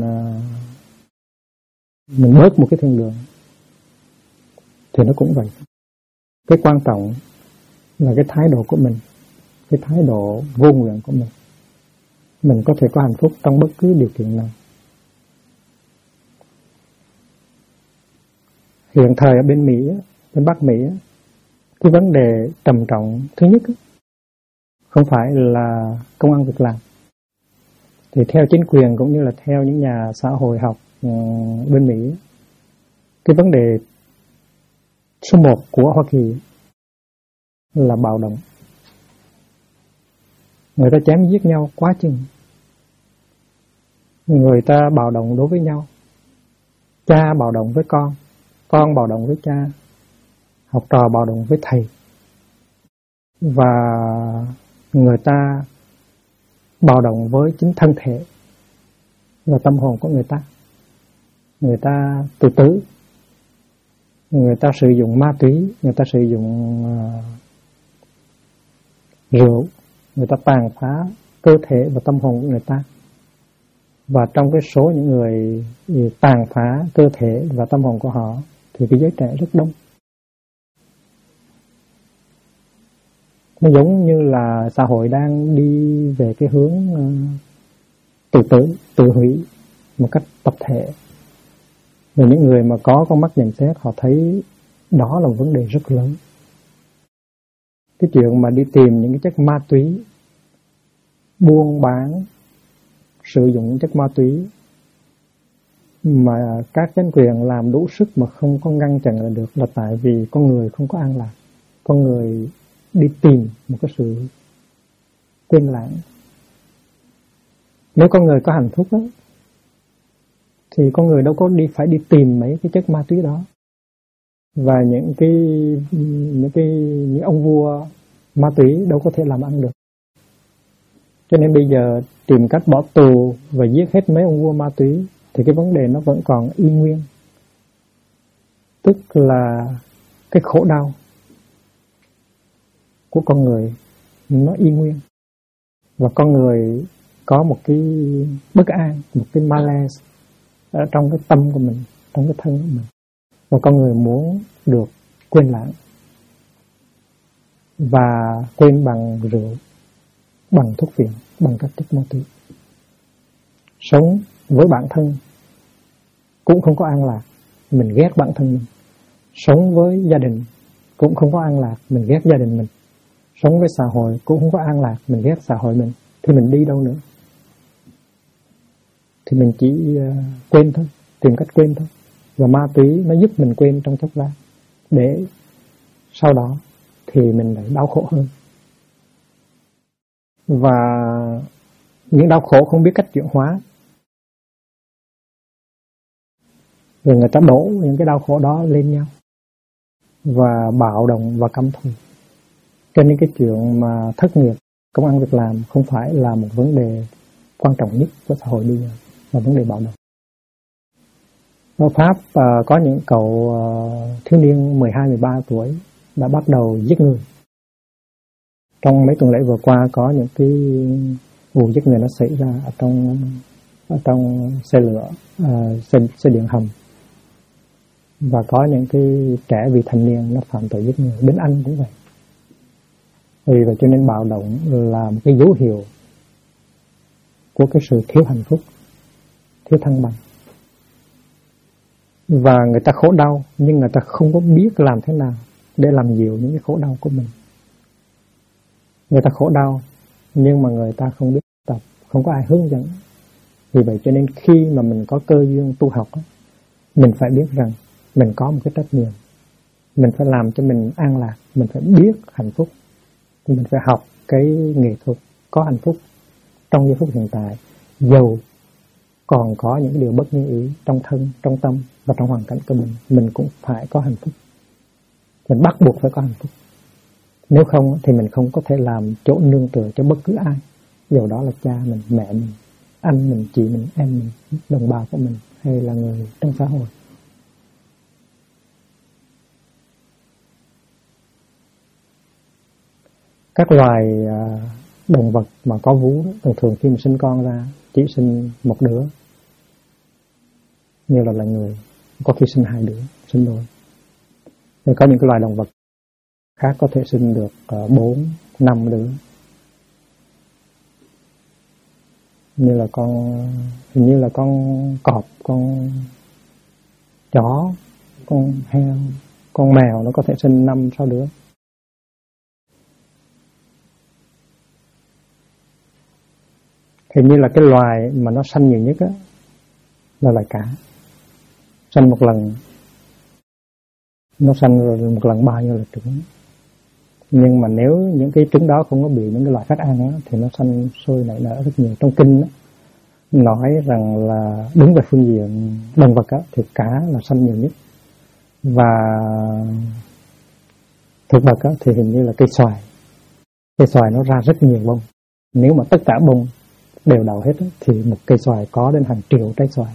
mình bớt một cái thiên đường thì nó cũng vậy. Cái quan trọng là cái thái độ của mình, cái thái độ vô nguyện của mình. Mình có thể có hạnh phúc trong bất cứ điều kiện nào. Hiện thời ở bên Mỹ, bên Bắc Mỹ, cái vấn đề trầm trọng thứ nhất không phải là công ăn việc làm. Thì theo chính quyền cũng như là theo những nhà xã hội học bên Mỹ, cái vấn đề số 1 của Hoa Kỳ là bạo động. Người ta chém giết nhau quá chừng. Người ta bạo động đối với nhau. Cha bạo động với con bạo động với cha, học trò bạo động với thầy. Và người ta bạo động với chính thân thể và tâm hồn của người ta. Người ta tự tử, người ta sử dụng ma túy, người ta sử dụng rượu, người ta tàn phá cơ thể và tâm hồn của người ta. Và trong cái số những người tàn phá cơ thể và tâm hồn của họ thì cái giới trẻ rất đông. Nó giống như là xã hội đang đi về cái hướng tự tử, tự hủy một cách tập thể. Và những người mà có con mắt nhận xét, họ thấy đó là một vấn đề rất lớn. Cái chuyện mà đi tìm những cái chất ma túy, buôn bán, sử dụng những chất ma túy mà các chính quyền làm đủ sức mà không có ngăn chặn được là tại vì con người không có an lạc. Con người đi tìm một cái sự quên lãng. Nếu con người có hạnh phúc đó, thì con người đâu có phải đi tìm mấy cái chất ma túy đó. Và những ông vua ma túy đâu có thể làm ăn được. Cho nên bây giờ tìm cách bỏ tù và giết hết mấy ông vua ma túy thì cái vấn đề nó vẫn còn y nguyên. Tức là cái khổ đau của con người nó y nguyên. Và con người có một cái bất an, một cái malaise ở trong cái tâm của mình, trong cái thân của mình. Và con người muốn được quên lãng. Và quên bằng rượu, bằng thuốc phiện, bằng các chất ma túy. Sống với bản thân cũng không có an lạc, mình ghét bản thân mình. Sống với gia đình cũng không có an lạc, mình ghét gia đình mình. Sống với xã hội cũng không có an lạc, mình ghét xã hội mình. Thì mình đi đâu nữa? Thì mình chỉ quên thôi, tìm cách quên thôi. Và ma túy nó giúp mình quên trong chốc lát, để sau đó thì mình lại đau khổ hơn. Và những đau khổ không biết cách chuyển hóa, rồi người ta đổ những cái đau khổ đó lên nhau và bạo động và căm thù. Cho nên cái chuyện mà thất nghiệp, công ăn việc làm không phải là một vấn đề quan trọng nhất của xã hội bây giờ, là vấn đề bạo động. Ở Pháp có những cậu thiếu niên 12-13 tuổi đã bắt đầu giết người. Trong mấy tuần lễ vừa qua có những cái vụ giết người nó xảy ra ở trong xe lửa, xe điện hầm. Và có những cái trẻ vị thành niên nó phạm tội giết người. Bên Anh cũng vậy. Vì vậy cho nên bạo động là một cái dấu hiệu của cái sự thiếu hạnh phúc, thiếu thăng bằng. Và người ta khổ đau, nhưng người ta không có biết làm thế nào để làm dịu những cái khổ đau của mình. Người ta khổ đau, nhưng mà người ta không biết tập, không có ai hướng dẫn. Vì vậy cho nên khi mà mình có cơ duyên tu học, mình phải biết rằng mình có một cái trách nhiệm. Mình phải làm cho mình an lạc, mình phải biết hạnh phúc. Thì mình phải học cái nghệ thuật có hạnh phúc trong giây phút hiện tại, dầu còn có những điều bất như ý trong thân, trong tâm và trong hoàn cảnh của mình cũng phải có hạnh phúc. Mình bắt buộc phải có hạnh phúc. Nếu không thì mình không có thể làm chỗ nương tựa cho bất cứ ai, dầu đó là cha mình, mẹ mình, anh mình, chị mình, em mình, đồng bào của mình hay là người trong xã hội. Các loài động vật mà có vú đó, thường khi mà sinh con ra chỉ sinh một đứa, như là loài người có khi sinh 2 đứa, sinh đôi. Rồi có những cái loài động vật khác có thể sinh được 4-5 đứa. Hình như là con cọp, con chó, con heo, con mèo nó có thể sinh 5-6 đứa. Hình như là cái loài mà nó sanh nhiều nhất á là loài cá. Sanh một lần, nó sanh rồi một lần bao nhiêu là trứng. Nhưng mà nếu những cái trứng đó không có bị những cái loại phát ăn á, thì nó sanh sôi nảy nở rất nhiều. Trong kinh á, nói rằng là đứng về phương diện động vật á, thì cá là sanh nhiều nhất. Và thực vật á, thì hình như là cây xoài. Cây xoài nó ra rất nhiều bông. Nếu mà tất cả bông đều đậu hết thì một cây xoài có đến hàng triệu trái xoài.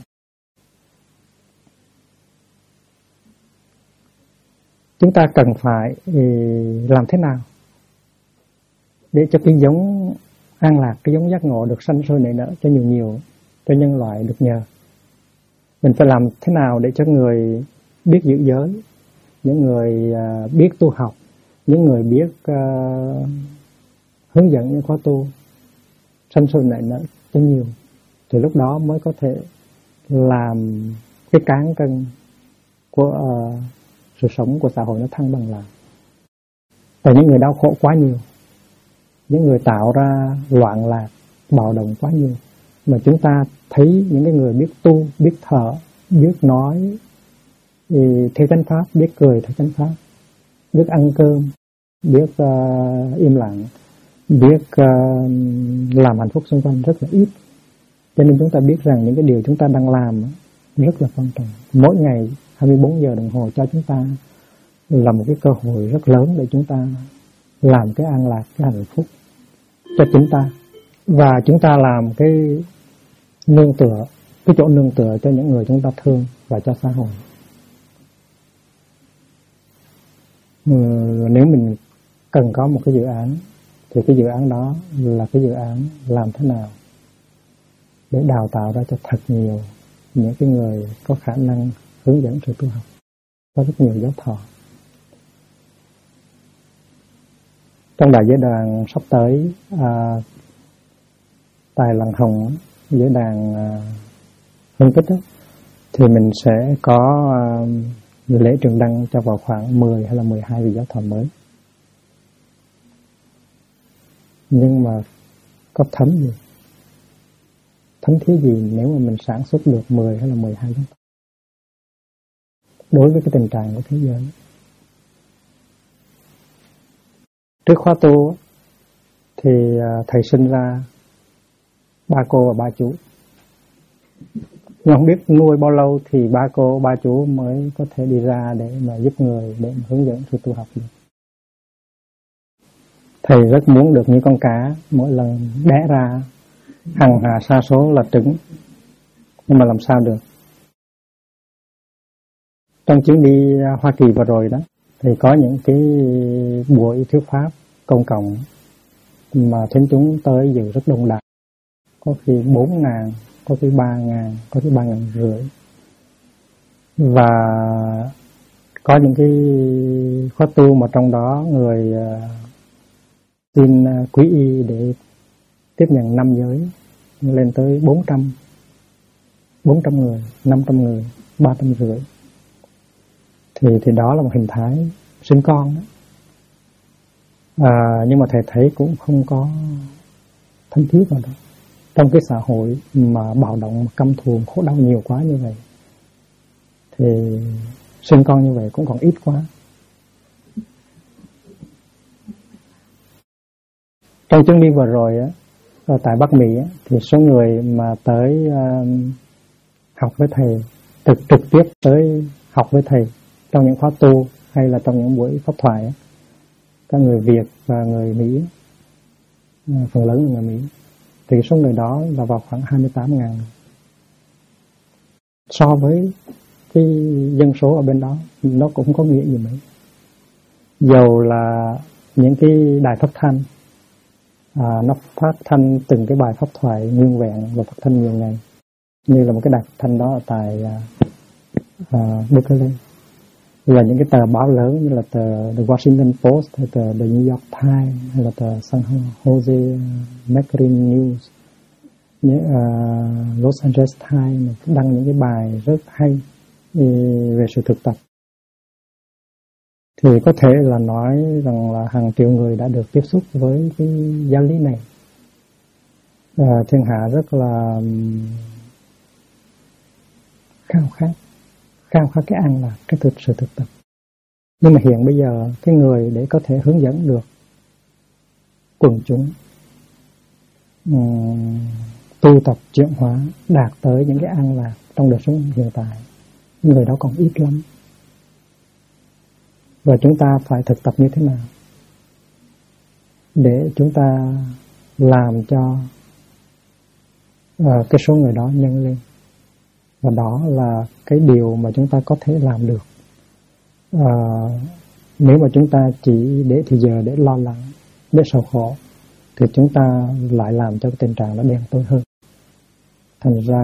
Chúng ta cần phải làm thế nào để cho cái giống an lạc, cái giống giác ngộ được sanh sôi nảy nở cho nhiều, cho nhân loại được nhờ. Mình phải làm thế nào để cho người biết giữ giới, những người biết tu học, những người biết hướng dẫn những khóa tu sanh sôi nảy nở cho nhiều, thì lúc đó mới có thể làm cái cán cân của sự sống của xã hội nó thăng bằng lại. Và những người đau khổ quá nhiều, những người tạo ra loạn lạc, bạo động quá nhiều, mà chúng ta thấy những cái người biết tu, biết thở, biết nói theo chánh pháp, biết cười theo chánh pháp, biết ăn cơm, biết im lặng, biết làm hạnh phúc xung quanh rất là ít. Cho nên chúng ta biết rằng những cái điều chúng ta đang làm rất là quan trọng. Mỗi ngày 24 giờ đồng hồ cho chúng ta là một cái cơ hội rất lớn để chúng ta làm cái an lạc, cái hạnh phúc cho chính ta. Và chúng ta làm cái nương tựa, cái chỗ nương tựa cho những người chúng ta thương và cho xã hội. Nếu mình cần có một cái dự án thì cái dự án đó là cái dự án làm thế nào để đào tạo ra cho thật nhiều những cái người có khả năng hướng dẫn sự tu học. Có rất nhiều giáo thọ. Trong đại giới đàn sắp tới tại Làng Hồng, giới đàn Hưng Tích thì mình sẽ có lễ trường đăng cho vào khoảng 10 hay là 12 vị giáo thọ mới. Nhưng mà có thấm gì? Thấm thía gì nếu mà mình sản xuất được 10 hay là 12 giáo thọ? Đối với cái tình trạng của thế giới. Trước khóa tu thì thầy sinh ra 3 cô và 3 chú. Nhưng không biết nuôi bao lâu thì 3 cô, 3 chú mới có thể đi ra để mà giúp người, để mà hướng dẫn sự tu học được. Thầy rất muốn được như con cá, mỗi lần đẻ ra hằng hà sa số là trứng. Nhưng mà làm sao được? Trong chuyến đi Hoa Kỳ vừa rồi đó, thì có những cái buổi thuyết pháp công cộng mà thính chúng tới dự rất đông đảo. Có khi 4.000, có khi 3.000, có khi 3.500. Và có những cái khóa tu mà trong đó người xin quý y để tiếp nhận 5 giới lên tới 400 người, 500 người, 350. Thì đó là một hình thái sinh con đó. Nhưng mà thầy thấy cũng không có thân thiết vào đó. Trong cái xã hội mà bạo động, căm thù, khổ đau nhiều quá như vậy, thì sinh con như vậy cũng còn ít quá. Trong chuyến đi vừa rồi á, ở tại Bắc Mỹ á, thì số người mà tới học với thầy, trực tiếp tới học với thầy trong những khóa tu hay là trong những buổi pháp thoại á, các người Việt và người Mỹ, phần lớn là người Mỹ, thì số người đó là vào khoảng 28.000. So với cái dân số ở bên đó, nó cũng không có nghĩa gì mấy. Dầu là những cái đài phát thanh, nó phát thanh từng cái bài pháp thoại nguyên vẹn và phát thanh nhiều ngày, như là một cái đài phát thanh đó ở tại Berkeley, là những cái tờ báo lớn như là tờ The Washington Post hay tờ The New York Times hay là tờ San Jose Mercury News, Los Angeles Times đăng những cái bài rất hay về sự thực tập. Thì có thể là nói rằng là hàng triệu người đã được tiếp xúc với cái giáo lý này. Thiên hạ rất là khao khát cái an lạc, cái sự thực tập. Nhưng mà hiện bây giờ cái người để có thể hướng dẫn được quần chúng tu tập chuyển hóa, đạt tới những cái an lạc trong đời sống hiện tại, người đó còn ít lắm. Và chúng ta phải thực tập như thế nào để chúng ta làm cho cái số người đó nhân lên. Và đó là cái điều mà chúng ta có thể làm được. Nếu mà chúng ta chỉ để thì giờ để lo lắng, để sầu khổ, thì chúng ta lại làm cho cái tình trạng nó đen tối hơn. Thành ra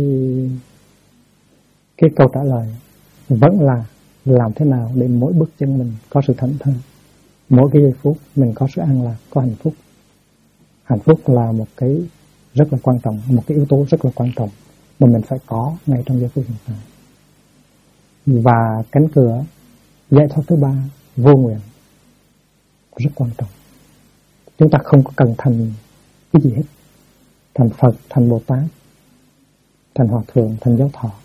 cái câu trả lời vẫn là làm thế nào để mỗi bước chân mình có sự thảnh thơi, mỗi cái giây phút mình có sự an lạc, có hạnh phúc. Hạnh phúc là một cái rất là quan trọng, một cái yếu tố rất là quan trọng mà mình phải có ngay trong giây phút hiện tại. Và cánh cửa giải thoát thứ 3, vô nguyện, rất quan trọng. Chúng ta không có cần thành cái gì hết, thành Phật, thành Bồ Tát, thành Hòa Thượng, thành Giáo Thọ.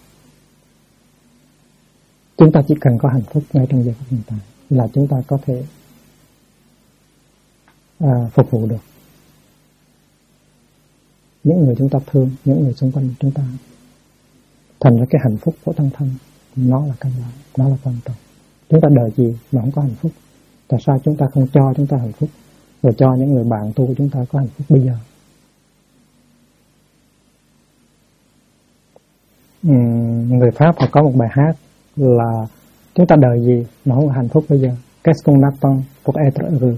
Chúng ta chỉ cần có hạnh phúc ngay trong giây phút hiện tại là chúng ta có thể phục vụ được. những người chúng ta thương, những người xung quanh chúng ta. Thành ra cái hạnh phúc của thân thân nó là căn bản, nó là quan trọng. Chúng ta đợi gì mà không có hạnh phúc? Tại sao chúng ta không cho chúng ta hạnh phúc, rồi cho những người bạn tu của chúng ta có hạnh phúc bây giờ? Người Pháp họ có một bài hát là chúng ta đợi gì mà không có hạnh phúc bây giờ? Qu'est-ce qu'on attend pour être heureux?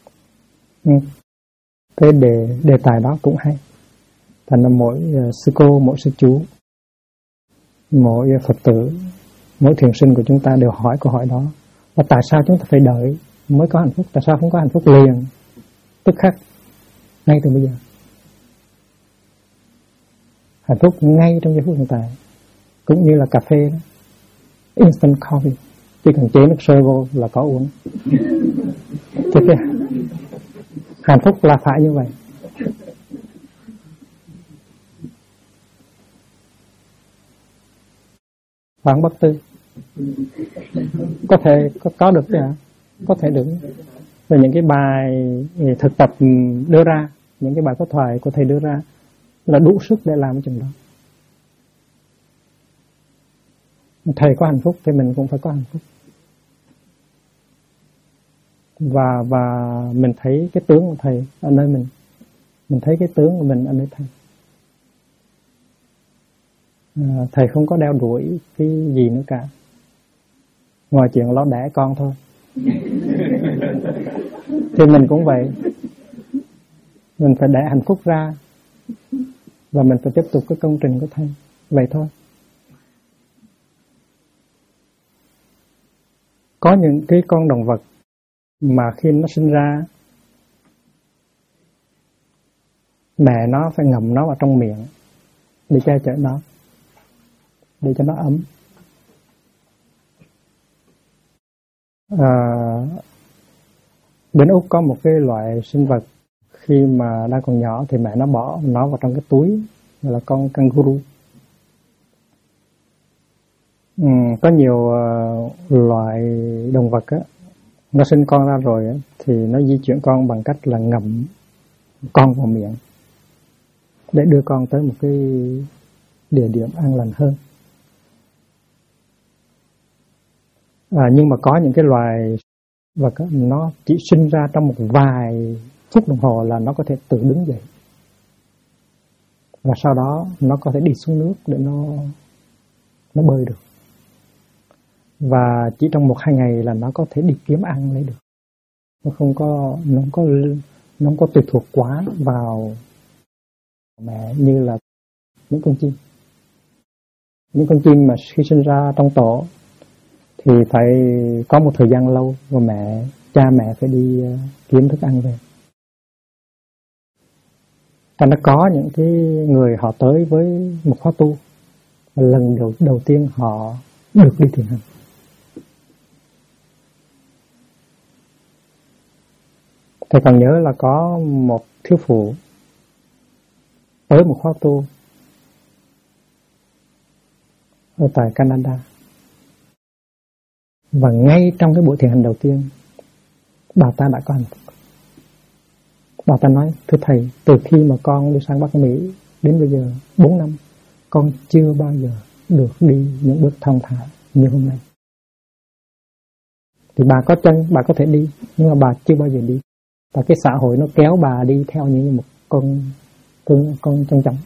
Cái đề tài đó cũng hay. Thành ra mỗi sư cô, mỗi sư chú, mỗi Phật tử, mỗi thiền sinh của chúng ta đều hỏi câu hỏi đó. Và tại sao chúng ta phải đợi mới có hạnh phúc? Tại sao không có hạnh phúc liền, tức khắc, ngay từ bây giờ? Hạnh phúc ngay trong giây phút hiện tại. Cũng như là cà phê đó, instant coffee, chỉ cần chế nước sôi vô là có uống. Chứ cái hạnh phúc là phải như vậy. Hoàng Bất Tư có thể có được chứ hả? Có thể được. Và những cái bài thực tập đưa ra, những cái bài pháp thoại của thầy đưa ra là đủ sức để làm cái chuyện đó. Thầy có hạnh phúc thì mình cũng phải có hạnh phúc. Và mình thấy cái tướng của thầy ở nơi mình thấy cái tướng của mình ở nơi thầy. Thầy không có đeo đuổi cái gì nữa cả, ngoài chuyện lo đẻ con thôi. Thì mình cũng vậy, mình phải đẻ hạnh phúc ra, và mình phải tiếp tục cái công trình của thầy, vậy thôi. Có những cái con động vật mà khi nó sinh ra, mẹ nó phải ngậm nó vào trong miệng để che chở nó, để cho nó ấm. Bên Úc có một cái loại sinh vật, khi mà đang còn nhỏ thì mẹ nó bỏ nó vào trong cái túi, gọi là con kangaroo. Có nhiều loại động vật á, nó sinh con ra rồi á, thì nó di chuyển con bằng cách là ngậm con vào miệng để đưa con tới một cái địa điểm an lành hơn. Nhưng mà có những cái loài vật á, nó chỉ sinh ra trong một vài phút đồng hồ là nó có thể tự đứng dậy, và sau đó nó có thể đi xuống nước để nó bơi được. Và chỉ trong 1-2 ngày là nó có thể đi kiếm ăn lấy được. Nó không có tùy thuộc quá vào mẹ như là những con chim. Những con chim mà khi sinh ra trong tổ thì phải có một thời gian lâu, và cha mẹ phải đi kiếm thức ăn về. Thành nó có những cái người họ tới với một khóa tu, và lần đầu tiên họ được đi thiền hành. Thầy còn nhớ là có một thiếu phụ tới một khóa tu ở tại Canada, và ngay trong cái buổi thiền hành đầu tiên, bà ta đã có hạnh phúc. Bà ta nói: thưa thầy, từ khi mà con đi sang Bắc Mỹ đến bây giờ 4 năm, con chưa bao giờ được đi những bước thong thả như hôm nay. Thì bà có chân, bà có thể đi, nhưng mà bà chưa bao giờ đi. Và cái xã hội nó kéo bà đi theo như một con chân trắng.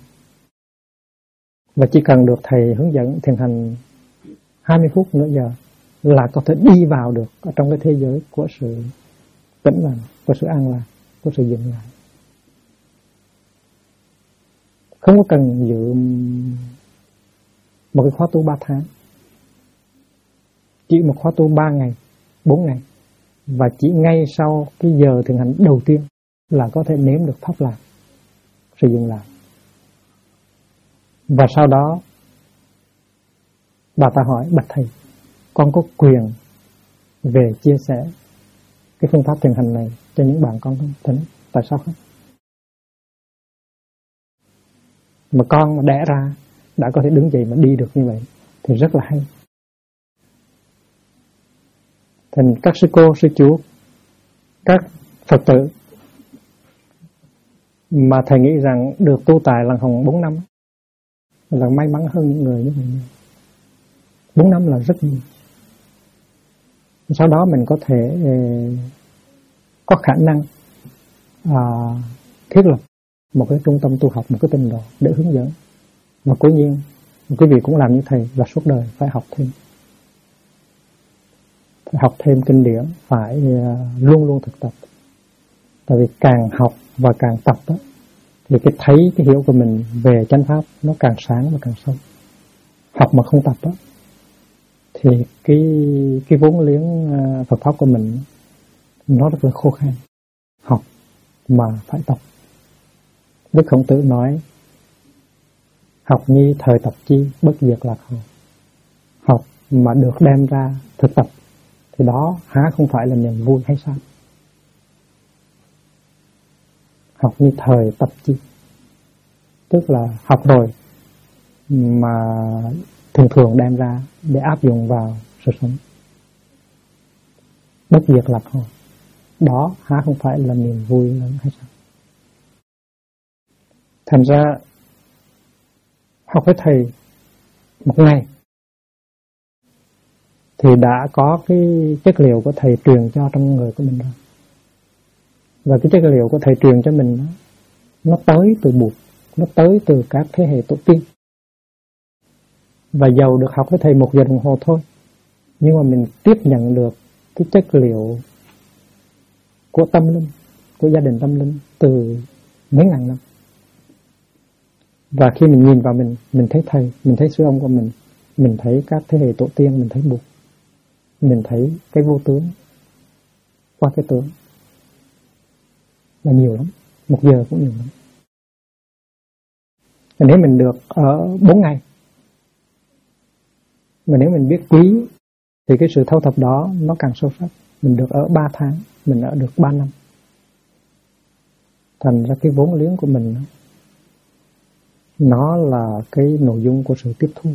Và chỉ cần được thầy hướng dẫn thiền hành 20 phút nữa giờ là có thể đi vào được ở trong cái thế giới của sự tĩnh lặng, của sự an lạc, của sự dừng lại. Không có cần dự một cái khóa tu 3 tháng, chỉ một khóa tu 3 ngày, 4 ngày, và chỉ ngay sau cái giờ thiền hành đầu tiên là có thể nếm được pháp lạc, sự dừng lại. Và sau đó bà ta hỏi: bạch thầy, con có quyền về chia sẻ cái phương pháp thiền hành này cho những bạn con không? Thỉnh, tại sao không? Mà con đẻ ra đã có thể đứng dậy mà đi được như vậy thì rất là hay. Thành các sư cô, sư chú, các Phật tử Mà thầy nghĩ rằng được tu tại Làng Hồng 4 năm là may mắn hơn những người như vậy. 4 năm là rất nhiều. Sau đó mình có thể có khả năng thiết lập một cái trung tâm tu học, một cái tinh độ để hướng dẫn. Và cố nhiên quý vị cũng làm như thầy là suốt đời phải học thêm. Phải học thêm kinh điển, phải luôn luôn thực tập. Tại vì càng học và càng tập đó, thì cái hiểu của mình về chánh pháp nó càng sáng và càng sâu. Học mà không tập đó, thì cái vốn liếng Phật pháp của mình nó rất là khô khan. Học mà phải tập. Đức Khổng Tử nói: học nhi thời tập chi, bất diệt lạc hầu. Học mà được đem ra thực tập thì đó há không phải là niềm vui hay sao? Học như thời tập chi, tức là học rồi mà thường đem ra để áp dụng vào sự sống. Bất diệt lạc hầu, đó há không phải là niềm vui lớn hay sao? Thành ra học với thầy một ngày thì đã có cái chất liệu của thầy truyền cho trong người của mình rồi. Và cái chất liệu của thầy truyền cho mình nó tới từ Bụt, nó tới từ các thế hệ tổ tiên. Và dầu được học với thầy 1 giờ đồng hồ thôi, nhưng mà mình tiếp nhận được cái chất liệu của tâm linh, của gia đình tâm linh từ mấy ngàn năm. Và khi mình nhìn vào mình thấy thầy, mình thấy sư ông của mình thấy các thế hệ tổ tiên, mình thấy Bụt, mình thấy cái vô tướng qua cái tướng là nhiều lắm. 1 giờ cũng nhiều lắm. Và nếu mình được ở 4 ngày, mà nếu mình biết quý thì cái sự thâu thập đó nó càng sâu sắc. Mình được ở 3 tháng, mình ở được 3 năm. Thành ra cái vốn liếng của mình nó là cái nội dung của sự tiếp thu.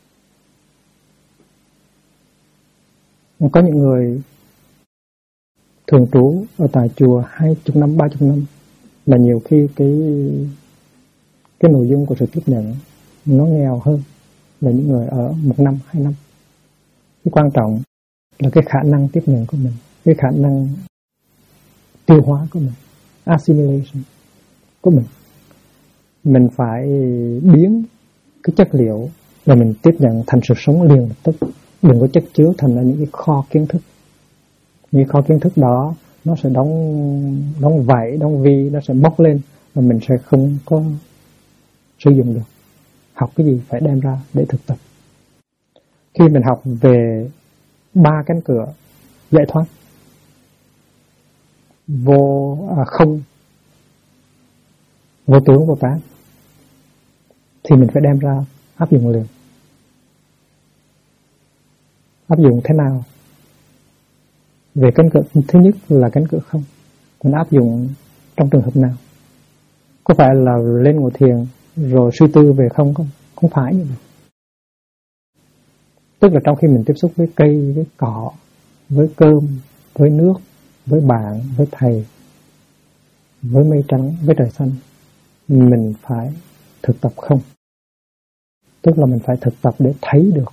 Có những người thường trú ở tại chùa 20 năm, 30 năm, mà nhiều khi cái nội dung của sự tiếp nhận nó nghèo hơn là những người ở 1 năm, 2 năm. Cái quan trọng là cái khả năng tiếp nhận của mình, cái khả năng tiêu hóa của mình, assimilation của mình. Mình phải biến cái chất liệu là mình tiếp nhận thành sự sống liền lập tức. Đừng có chất chứa thành ra những cái kho kiến thức. Những kho kiến thức đó nó sẽ đóng vảy, đóng vi, nó sẽ bốc lên và mình sẽ không có sử dụng được. Học cái gì phải đem ra để thực tập. Khi mình học về 3 cánh cửa giải thoát, không, vô tướng, vô tác, thì mình phải đem ra áp dụng liền. Áp dụng thế nào? Về cánh cửa thứ nhất là cánh cửa không. Mình áp dụng trong trường hợp nào? Có phải là lên ngồi thiền rồi suy tư về không không? Không phải như vậy. Tức là trong khi mình tiếp xúc với cây, với cỏ, với cơm, với nước, với bạn, với thầy, với mây trắng, với trời xanh, mình phải thực tập không. Tức là mình phải thực tập để thấy được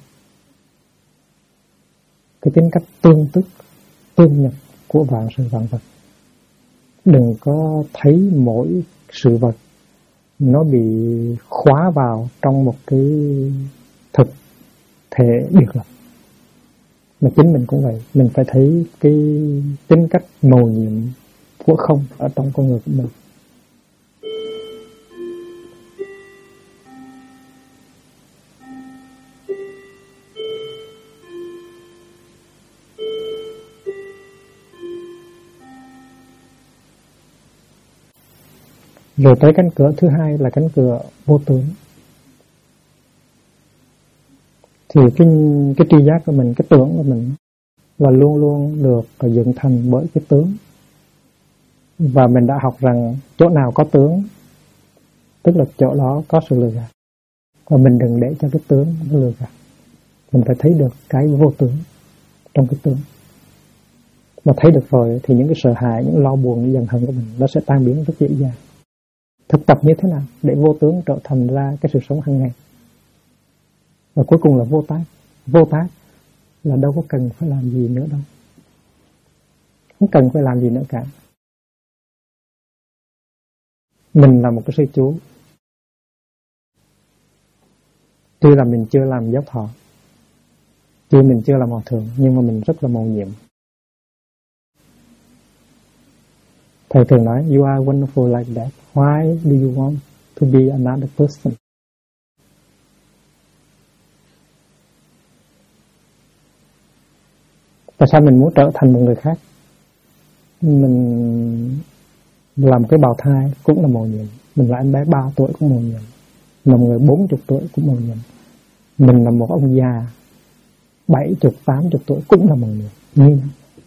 cái tính cách tương tức, tương nhập của vạn sự vạn vật. Đừng có thấy mỗi sự vật nó bị khóa vào trong một cái thực thể biệt lập. Mà chính mình cũng vậy, mình phải thấy cái tính cách mầu nhiệm của không ở trong con người của mình. Rồi tới cánh cửa thứ hai là cánh cửa vô tướng. Thì cái tri giác của mình, cái tưởng của mình là luôn luôn được dựng thành bởi cái tướng. Và mình đã học rằng chỗ nào có tướng, tức là chỗ đó có sự lừa gạt. Và mình đừng để cho cái tướng nó lừa gạt. Mình phải thấy được cái vô tướng trong cái tướng. Mà thấy được rồi thì những cái sợ hãi, những lo buồn, những giận hờn của mình nó sẽ tan biến rất dễ dàng. thực tập như thế nào để vô tướng trở thành ra cái sự sống hàng ngày. Và cuối cùng là vô tác. Vô tác là đâu có cần phải làm gì nữa đâu, không cần phải làm gì nữa cả. Mình là một cái sư chú, tuy là mình chưa làm giáo thọ, tuy mình chưa làm hòa thượng, nhưng mà mình rất là mầu nhiệm. Thầy thường nói, you are wonderful like that. Why do you want to be another person? Tại sao mình muốn trở thành một người khác? Mình làm cái bào thai cũng là mầu nhiệm. Mình là em bé 3 tuổi cũng mầu nhiệm. Là một người 40 tuổi cũng mầu nhiệm. Mình là một ông già 70, 80 tuổi cũng là mầu nhiệm. Như nhau.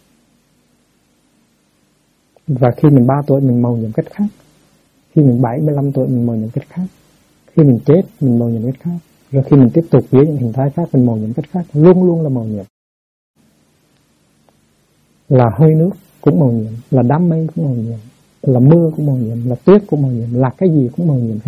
Và khi mình 3 tuổi mình mầu nhiệm cách khác. Khi mình 75 tuổi mình mầu nhiệm cách khác. Khi mình chết mình mầu nhiệm cách khác. Rồi khi mình tiếp tục với những hình thái khác mình mầu nhiệm cách khác. Luôn luôn là mầu nhiệm. Là hơi nước cũng mầu nhiệm, là đám mây cũng mầu nhiệm, là mưa cũng mầu nhiệm, là tuyết cũng mầu nhiệm, là cái gì cũng mầu nhiệm hết.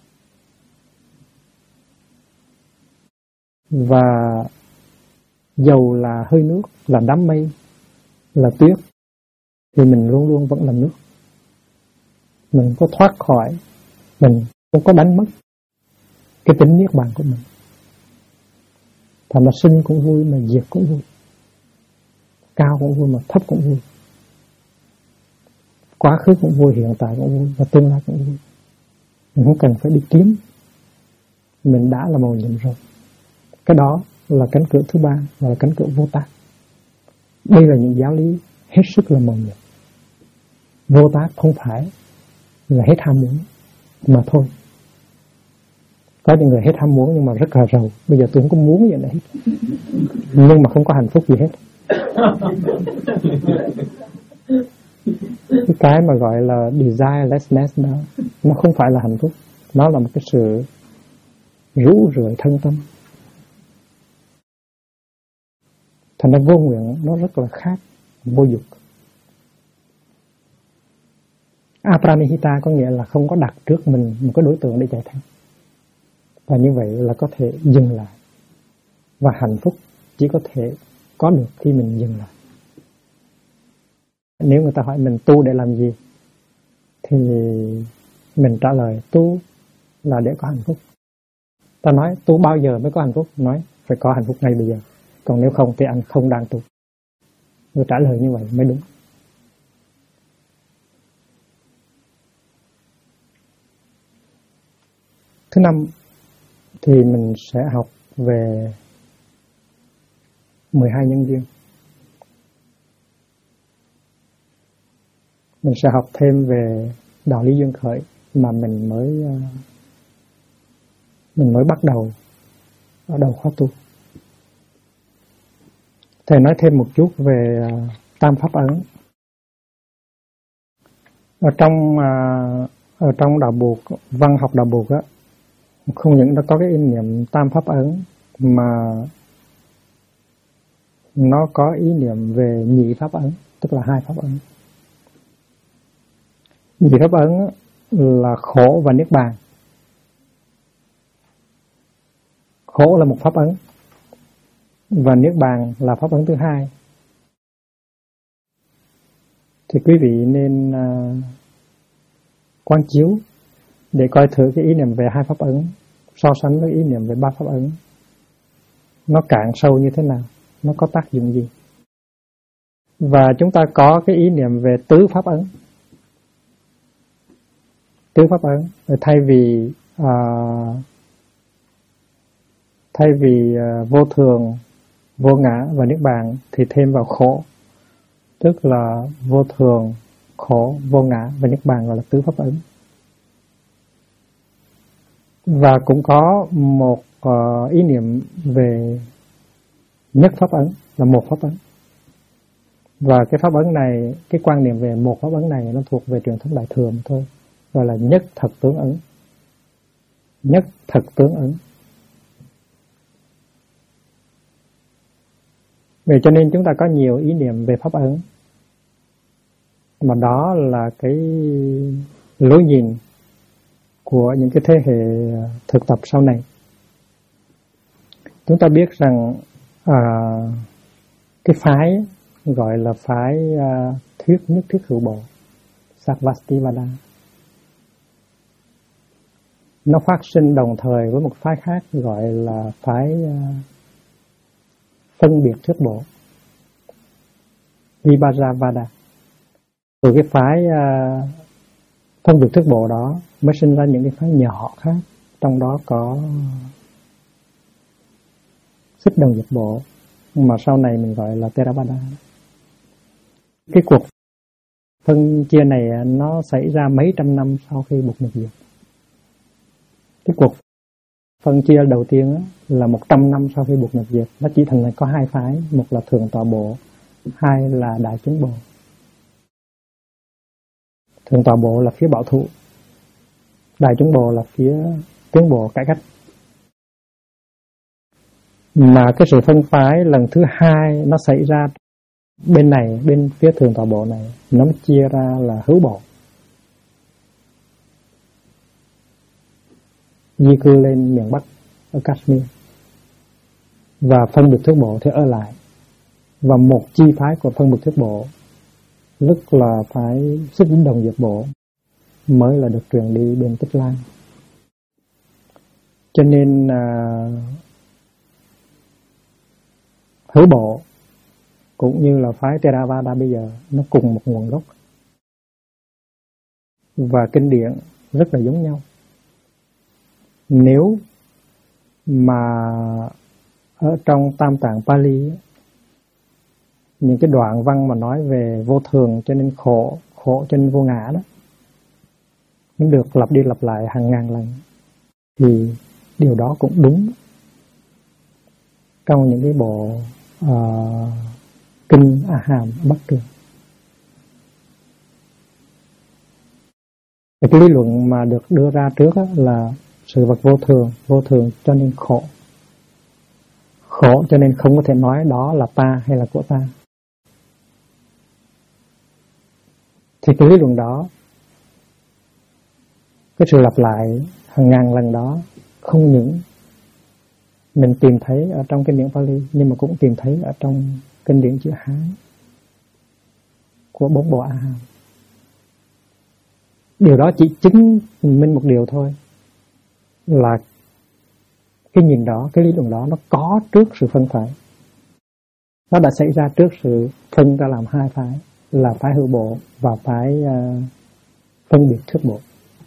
Và dầu là hơi nước, là đám mây, là tuyết, thì mình luôn luôn vẫn là nước. Mình có thoát khỏi, mình không có đánh mất cái tính niết bàn của mình. Thành mà sinh cũng vui, mà diệt cũng vui. Cao cũng vui, mà thấp cũng vui. Quá khứ cũng vui, hiện tại cũng vui, và tương lai cũng vui. Mình không cần phải đi kiếm. Mình đã là mầu nhiệm rồi. Cái đó là cánh cửa thứ 3, là cánh cửa vô tác. Đây là những giáo lý hết sức là mầu nhiệm. Vô tác không phải là hết ham muốn mà thôi. Có những người hết ham muốn nhưng mà rất là giàu. Bây giờ tôi không có muốn vậy này, nhưng mà không có hạnh phúc gì hết. Cái mà gọi là desirelessness đó, nó không phải là hạnh phúc. Nó là một cái sự rũ rượi thân tâm. Thành ra vô nguyện nó rất là khác vô dục. Apranihita có nghĩa là không có đặt trước mình một cái đối tượng để chạy theo. Và như vậy là có thể dừng lại. Và hạnh phúc chỉ có thể có được khi mình dừng lại. Nếu người ta hỏi mình tu để làm gì, thì mình trả lời tu là để có hạnh phúc. Ta nói tu bao giờ mới có hạnh phúc? Nói phải có hạnh phúc ngay bây giờ. Còn nếu không thì anh không đang tu. Người trả lời như vậy mới đúng. Thứ 5 thì mình sẽ học về 12 nhân duyên. Mình sẽ học thêm về đạo lý duyên khởi mà mình mới bắt đầu ở đầu khóa tu. Thầy nói thêm một chút về tam pháp ấn. Ở trong đạo Buộc, văn học đạo Buộc á, không những nó có cái ý niệm tam pháp ấn mà nó có ý niệm về nhị pháp ấn, tức là 2 pháp ấn. Nhị pháp ấn là khổ và niết bàn. Khổ là một pháp ấn và niết bàn là pháp ấn thứ 2. Thì quý vị nên quán chiếu để coi thử cái ý niệm về 2 pháp ấn so sánh với ý niệm về 3 pháp ấn. Nó cạn sâu như thế nào, nó có tác dụng gì. Và chúng ta có cái ý niệm về tứ pháp ấn. Tứ pháp ấn, thay vì vô thường, vô ngã và niết bàn thì thêm vào khổ, tức là vô thường, khổ, vô ngã và niết bàn gọi là tứ pháp ấn. Và cũng có một ý niệm về nhất pháp ấn là một pháp ấn. Và cái pháp ấn này, cái quan niệm về một pháp ấn này nó thuộc về truyền thống Đại Thừa mà thôi, gọi là nhất thật tướng ấn. Nhất thật tướng ấn. Vậy cho nên chúng ta có nhiều ý niệm về pháp ấn, mà đó là cái lối nhìn của những cái thế hệ thực tập sau này. Chúng ta biết rằng cái phái gọi là phái thuyết nhất thiết hữu bộ, Sarvastivada, nó phát sinh đồng thời với một phái khác gọi là phái phân biệt thuyết bộ, Vibhajavada. Từ cái phái phân biệt thuyết bộ đó mới sinh ra những cái phái nhỏ khác, trong đó có xích đồng dịch bộ, mà sau này mình gọi là Theravada. Cái cuộc phân chia này nó xảy ra mấy trăm năm sau khi Bụt nhập diệt. Cái cuộc phân chia đầu tiên là 100 năm sau khi Bụt nhập diệt. Nó chỉ thành có hai phái, một là Thượng Tọa Bộ, hai là Đại Chúng Bộ. Thượng Tọa Bộ là phía bảo thủ, Đại Chúng Bộ là phía tiến bộ cải cách. Mà cái sự phân phái lần thứ hai nó xảy ra bên này, bên phía Thượng Tọa Bộ này, nó chia ra là hữu bộ, di cư lên miền Bắc ở Kashmir, và phân biệt thuyết bộ thì ở lại. Và một chi phái của phân biệt thuyết bộ, rất là phái xích đồng diệt bộ, mới là được truyền đi bên Tích Lan. Cho nên hữu bộ cũng như là phái Theravada bây giờ nó cùng một nguồn gốc và kinh điển rất là giống nhau. Nếu mà ở trong Tam Tạng Pali, những cái đoạn văn mà nói về vô thường cho nên khổ, khổ cho nên vô ngã đó, nó được lặp đi lặp lại hàng ngàn lần, thì điều đó cũng đúng trong những cái bộ kinh A Hàm Bắc Truyền. Cái lý luận mà được đưa ra trước là sự vật vô thường cho nên khổ, khổ cho nên không có thể nói đó là ta hay là của ta. Thì cái lý luận đó, cái sự lặp lại hàng ngàn lần đó, không những mình tìm thấy ở trong kinh điển Pali, nhưng mà cũng tìm thấy ở trong kinh điển chữ Hán của 4 bộ A Hàm. Điều đó chỉ chứng minh một điều thôi, là cái nhìn đó, cái lý luận đó nó có trước sự phân phái. Nó đã xảy ra trước sự phân ra làm hai phái, là phái hữu bộ và phái phân biệt thuyết bộ.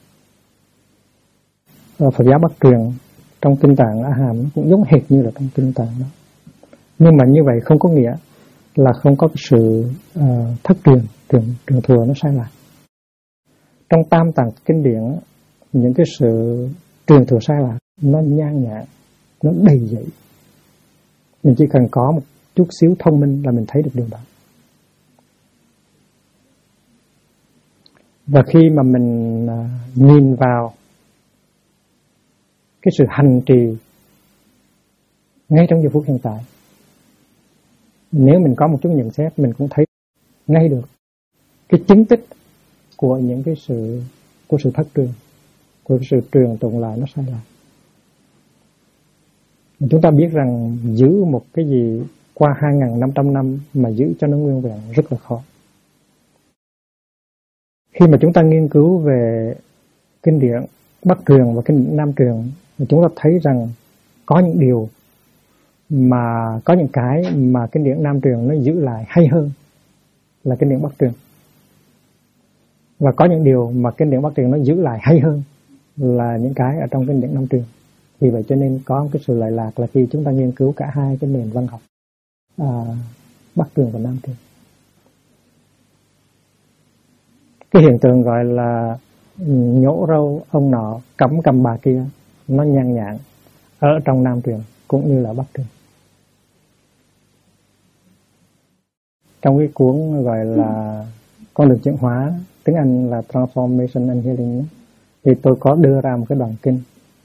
Phật giáo Bắc Truyền trong kinh Tạng A Hàm nó cũng giống hệt như là trong kinh Tạng đó. Nhưng mà như vậy không có nghĩa là không có cái sự thất truyền thừa nó sai lạc. Trong Tam Tạng kinh điển, những cái sự truyền thừa sai lạc nó nhan nhản, nó đầy dẫy. Mình chỉ cần có một chút xíu thông minh là mình thấy được điều đó. Và khi mà mình nhìn vào cái sự hành trì ngay trong giờ phút hiện tại, nếu mình có một chút nhận xét, mình cũng thấy ngay được cái chứng tích của những cái sự thất truyền, của cái sự truyền tụng lại nó sai lạc. Chúng ta biết rằng giữ một cái gì qua 2.500 năm mà giữ cho nó nguyên vẹn rất là khó. Khi mà chúng ta nghiên cứu về kinh điển Bắc Truyền và kinh điển Nam Truyền, chúng ta thấy rằng có những điều mà có những cái mà kinh điển Nam Truyền nó giữ lại hay hơn là kinh điển Bắc Truyền, và có những điều mà kinh điển Bắc Truyền nó giữ lại hay hơn là những cái ở trong kinh điển Nam Truyền. Vì vậy cho nên có một cái sự lệ lạc là khi chúng ta nghiên cứu cả hai cái nền văn học Bắc Truyền và Nam Truyền. Cái hiện tượng gọi là nhổ râu ông nọ cắm cầm bà kia nó nhan nhản ở trong Nam Truyền cũng như là Bắc Truyền. Trong cái cuốn gọi là Con đường chuyển hóa, tiếng Anh là Transformation and Healing, thì tôi có đưa ra một cái đoạn kinh.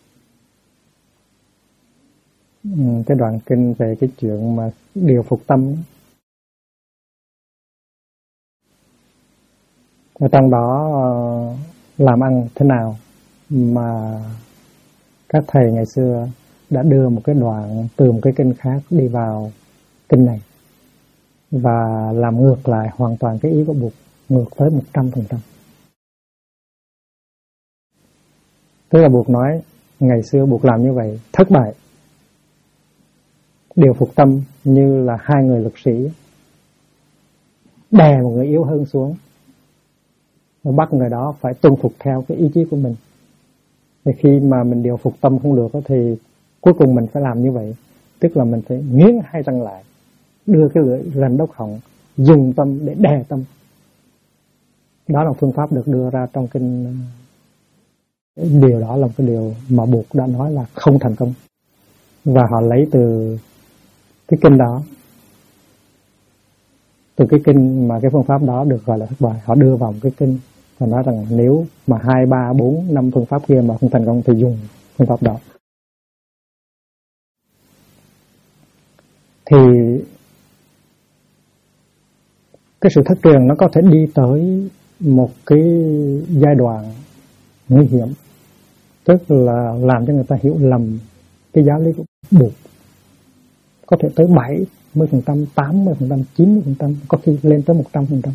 Cái đoạn kinh về cái chuyện mà điều phục tâm. Ở trong đó làm ăn thế nào mà các thầy ngày xưa đã đưa một cái đoạn từ một cái kinh khác đi vào kinh này và làm ngược lại hoàn toàn cái ý của Bụt, ngược tới 100%. Tức là Bụt nói ngày xưa Bụt làm như vậy thất bại, điều phục tâm như là hai người lực sĩ đè một người yếu hơn xuống và bắt người đó phải tuân phục theo cái ý chí của mình. Thì khi mà mình điều phục tâm không được thì cuối cùng mình phải làm như vậy, tức là mình phải nghiến hai răng lại, đưa cái lưỡi rành đốc họng, dùng tâm để đè tâm. Đó là phương pháp được đưa ra trong kinh. Điều đó là cái điều mà Bụt đã nói là không thành công, và họ lấy từ cái kinh đó, từ cái kinh mà cái phương pháp đó được gọi là thất bại, họ đưa vào một cái kinh và nói rằng nếu mà 2, 3, 4, 5 phương pháp kia mà không thành công thì dùng phương pháp đó. Thì cái sự thất truyền nó có thể đi tới một cái giai đoạn nguy hiểm, tức là làm cho người ta hiểu lầm cái giáo lý của Bụt, có thể tới 70%, 80%, 90%, có khi lên tới 100%.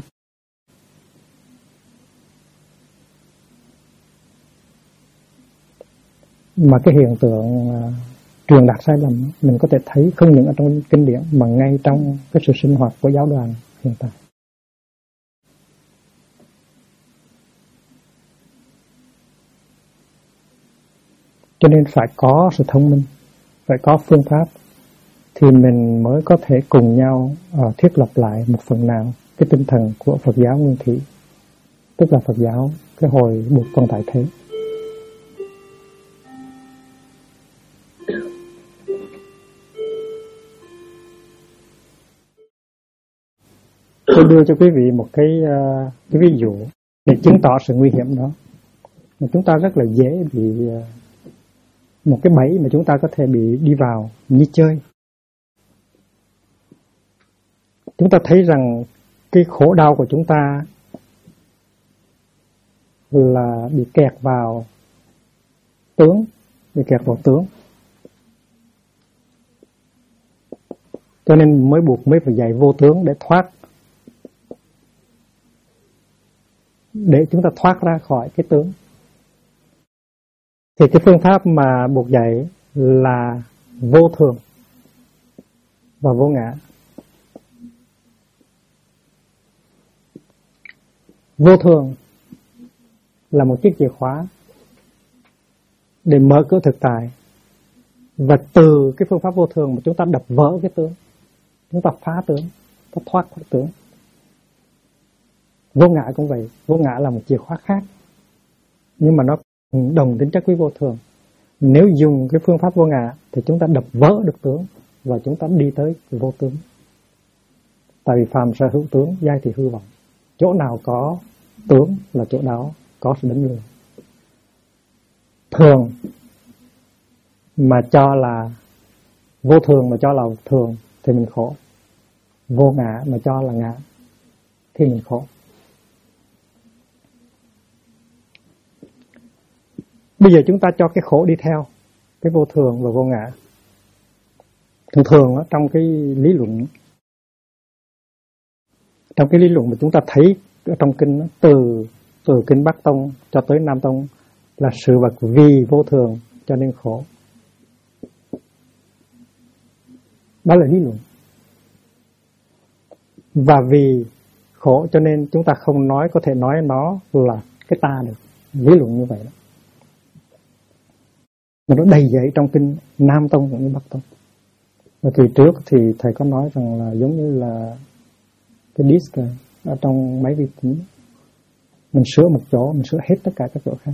Mà cái hiện tượng truyền đạt sai lầm mình có thể thấy không những ở trong kinh điển mà ngay trong cái sự sinh hoạt của giáo đoàn hiện tại. Cho nên phải có sự thông minh, phải có phương pháp thì mình mới có thể cùng nhau thiết lập lại một phần nào cái tinh thần của Phật giáo Nguyên Thủy, tức là Phật giáo cái hồi Bụt còn tại thế. Tôi đưa cho quý vị một cái ví dụ để chứng tỏ sự nguy hiểm đó. Chúng ta rất là dễ bị một cái bẫy mà chúng ta có thể bị đi vào như chơi. Chúng ta thấy rằng cái khổ đau của chúng ta là bị kẹt vào tướng, bị kẹt vào tướng. Cho nên Bụt mới phải dạy vô tướng để thoát, để chúng ta thoát ra khỏi cái tướng. Thì cái phương pháp mà Bụt dạy là vô thường và vô ngã. Vô thường là một chiếc chìa khóa để mở cửa thực tại, và từ cái phương pháp vô thường mà chúng ta đập vỡ cái tướng, chúng ta phá tướng, ta thoát khỏi tướng. Vô ngã cũng vậy, vô ngã là một chìa khóa khác, nhưng mà nó đồng tính chất với vô thường. Nếu dùng cái phương pháp vô ngã thì chúng ta đập vỡ được tướng và chúng ta đi tới vô tướng. Tại vì phàm sở hữu tướng, giai thì hư vọng. Chỗ nào có tướng là chỗ đó có sự đánh lừa. Thường mà cho là vô thường, mà cho là thường thì mình khổ. Vô ngã mà cho là ngã thì mình khổ. Bây giờ chúng ta cho cái khổ đi theo cái vô thường và vô ngã. Thường trong cái lý luận, mà chúng ta thấy ở trong kinh đó, từ kinh Bắc Tông cho tới Nam Tông là sự vật vì vô thường cho nên khổ. Đó là lý luận. Và vì khổ cho nên chúng ta không có thể nói nó là cái ta được. Lý luận như vậy đó. Mà nó đầy dẫy trong kinh Nam Tông cũng như Bắc Tông. Và kỳ trước thì thầy có nói rằng là giống như là cái disk ở trong máy vi tính, mình sửa một chỗ, mình sửa hết tất cả các chỗ khác.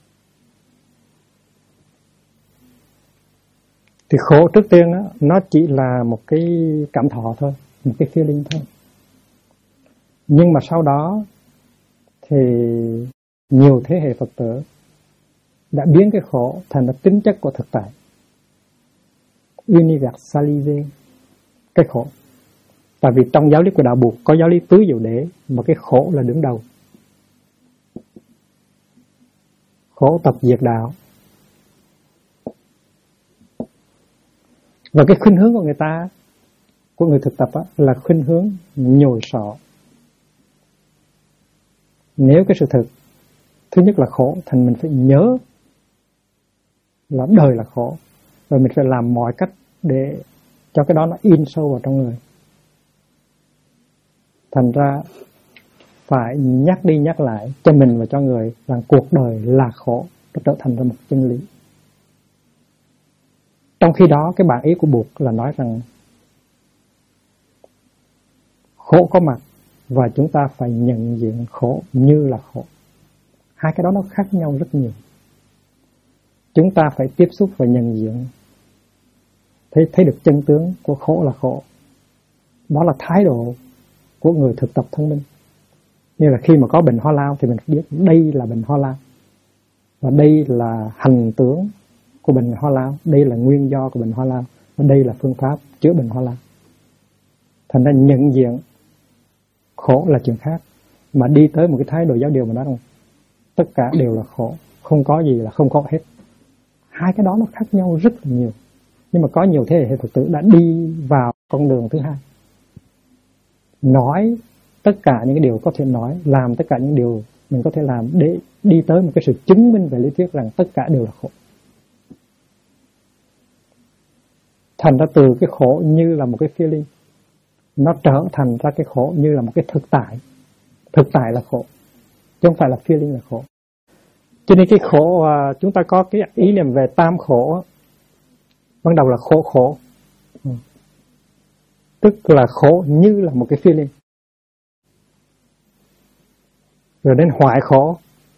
Thì khổ trước tiên đó, nó chỉ là một cái cảm thọ thôi, một cái feeling thôi. Nhưng mà sau đó thì nhiều thế hệ Phật tử đã biến cái khổ thành một tính chất của thực tại, universalize cái khổ. Tại vì trong giáo lý của đạo Bụt có giáo lý tứ diệu đế, mà cái khổ là đứng đầu. khổ tập diệt đạo. Và cái khuynh hướng của người ta, của người thực tập là khuynh hướng nhồi sọ. Nếu cái sự thực thứ nhất là khổ, thành mình phải nhớ là đời là khổ, và mình phải làm mọi cách để cho cái đó nó in sâu vào trong người. Thành ra phải nhắc đi nhắc lại cho mình và cho người rằng cuộc đời là khổ, nó trở thành ra một chân lý. Trong khi đó cái bản ý của Buộc là nói rằng khổ có mặt và chúng ta phải nhận diện khổ như là khổ. Hai cái đó nó khác nhau rất nhiều. Chúng ta phải tiếp xúc và nhận diện, thấy được chân tướng của khổ là khổ. Đó là thái độ của người thực tập thông minh. Như là khi mà có bệnh ho lao thì mình biết đây là bệnh ho lao, và đây là hành tướng của bệnh ho lao, đây là nguyên do của bệnh ho lao, và đây là phương pháp chữa bệnh ho lao. Thành ra nhận diện khổ là chuyện khác, mà đi tới một cái thái độ giáo điều mà nói rằng tất cả đều là khổ, không có gì là không có hết. Hai cái đó nó khác nhau rất là nhiều. Nhưng mà có nhiều thế hệ Phật tử đã đi vào con đường thứ hai, nói tất cả những cái điều có thể nói, làm tất cả những điều mình có thể làm để đi tới một cái sự chứng minh về lý thuyết rằng tất cả đều là khổ. Thành ra từ cái khổ như là một cái feeling, nó trở thành ra cái khổ như là một cái thực tại. Thực tại là khổ, chứ không phải là feeling là khổ. Cho nên cái khổ, chúng ta có cái ý niệm về tam khổ. Ban đầu là khổ, tức là khổ như là một cái feeling. Rồi đến hoại khổ,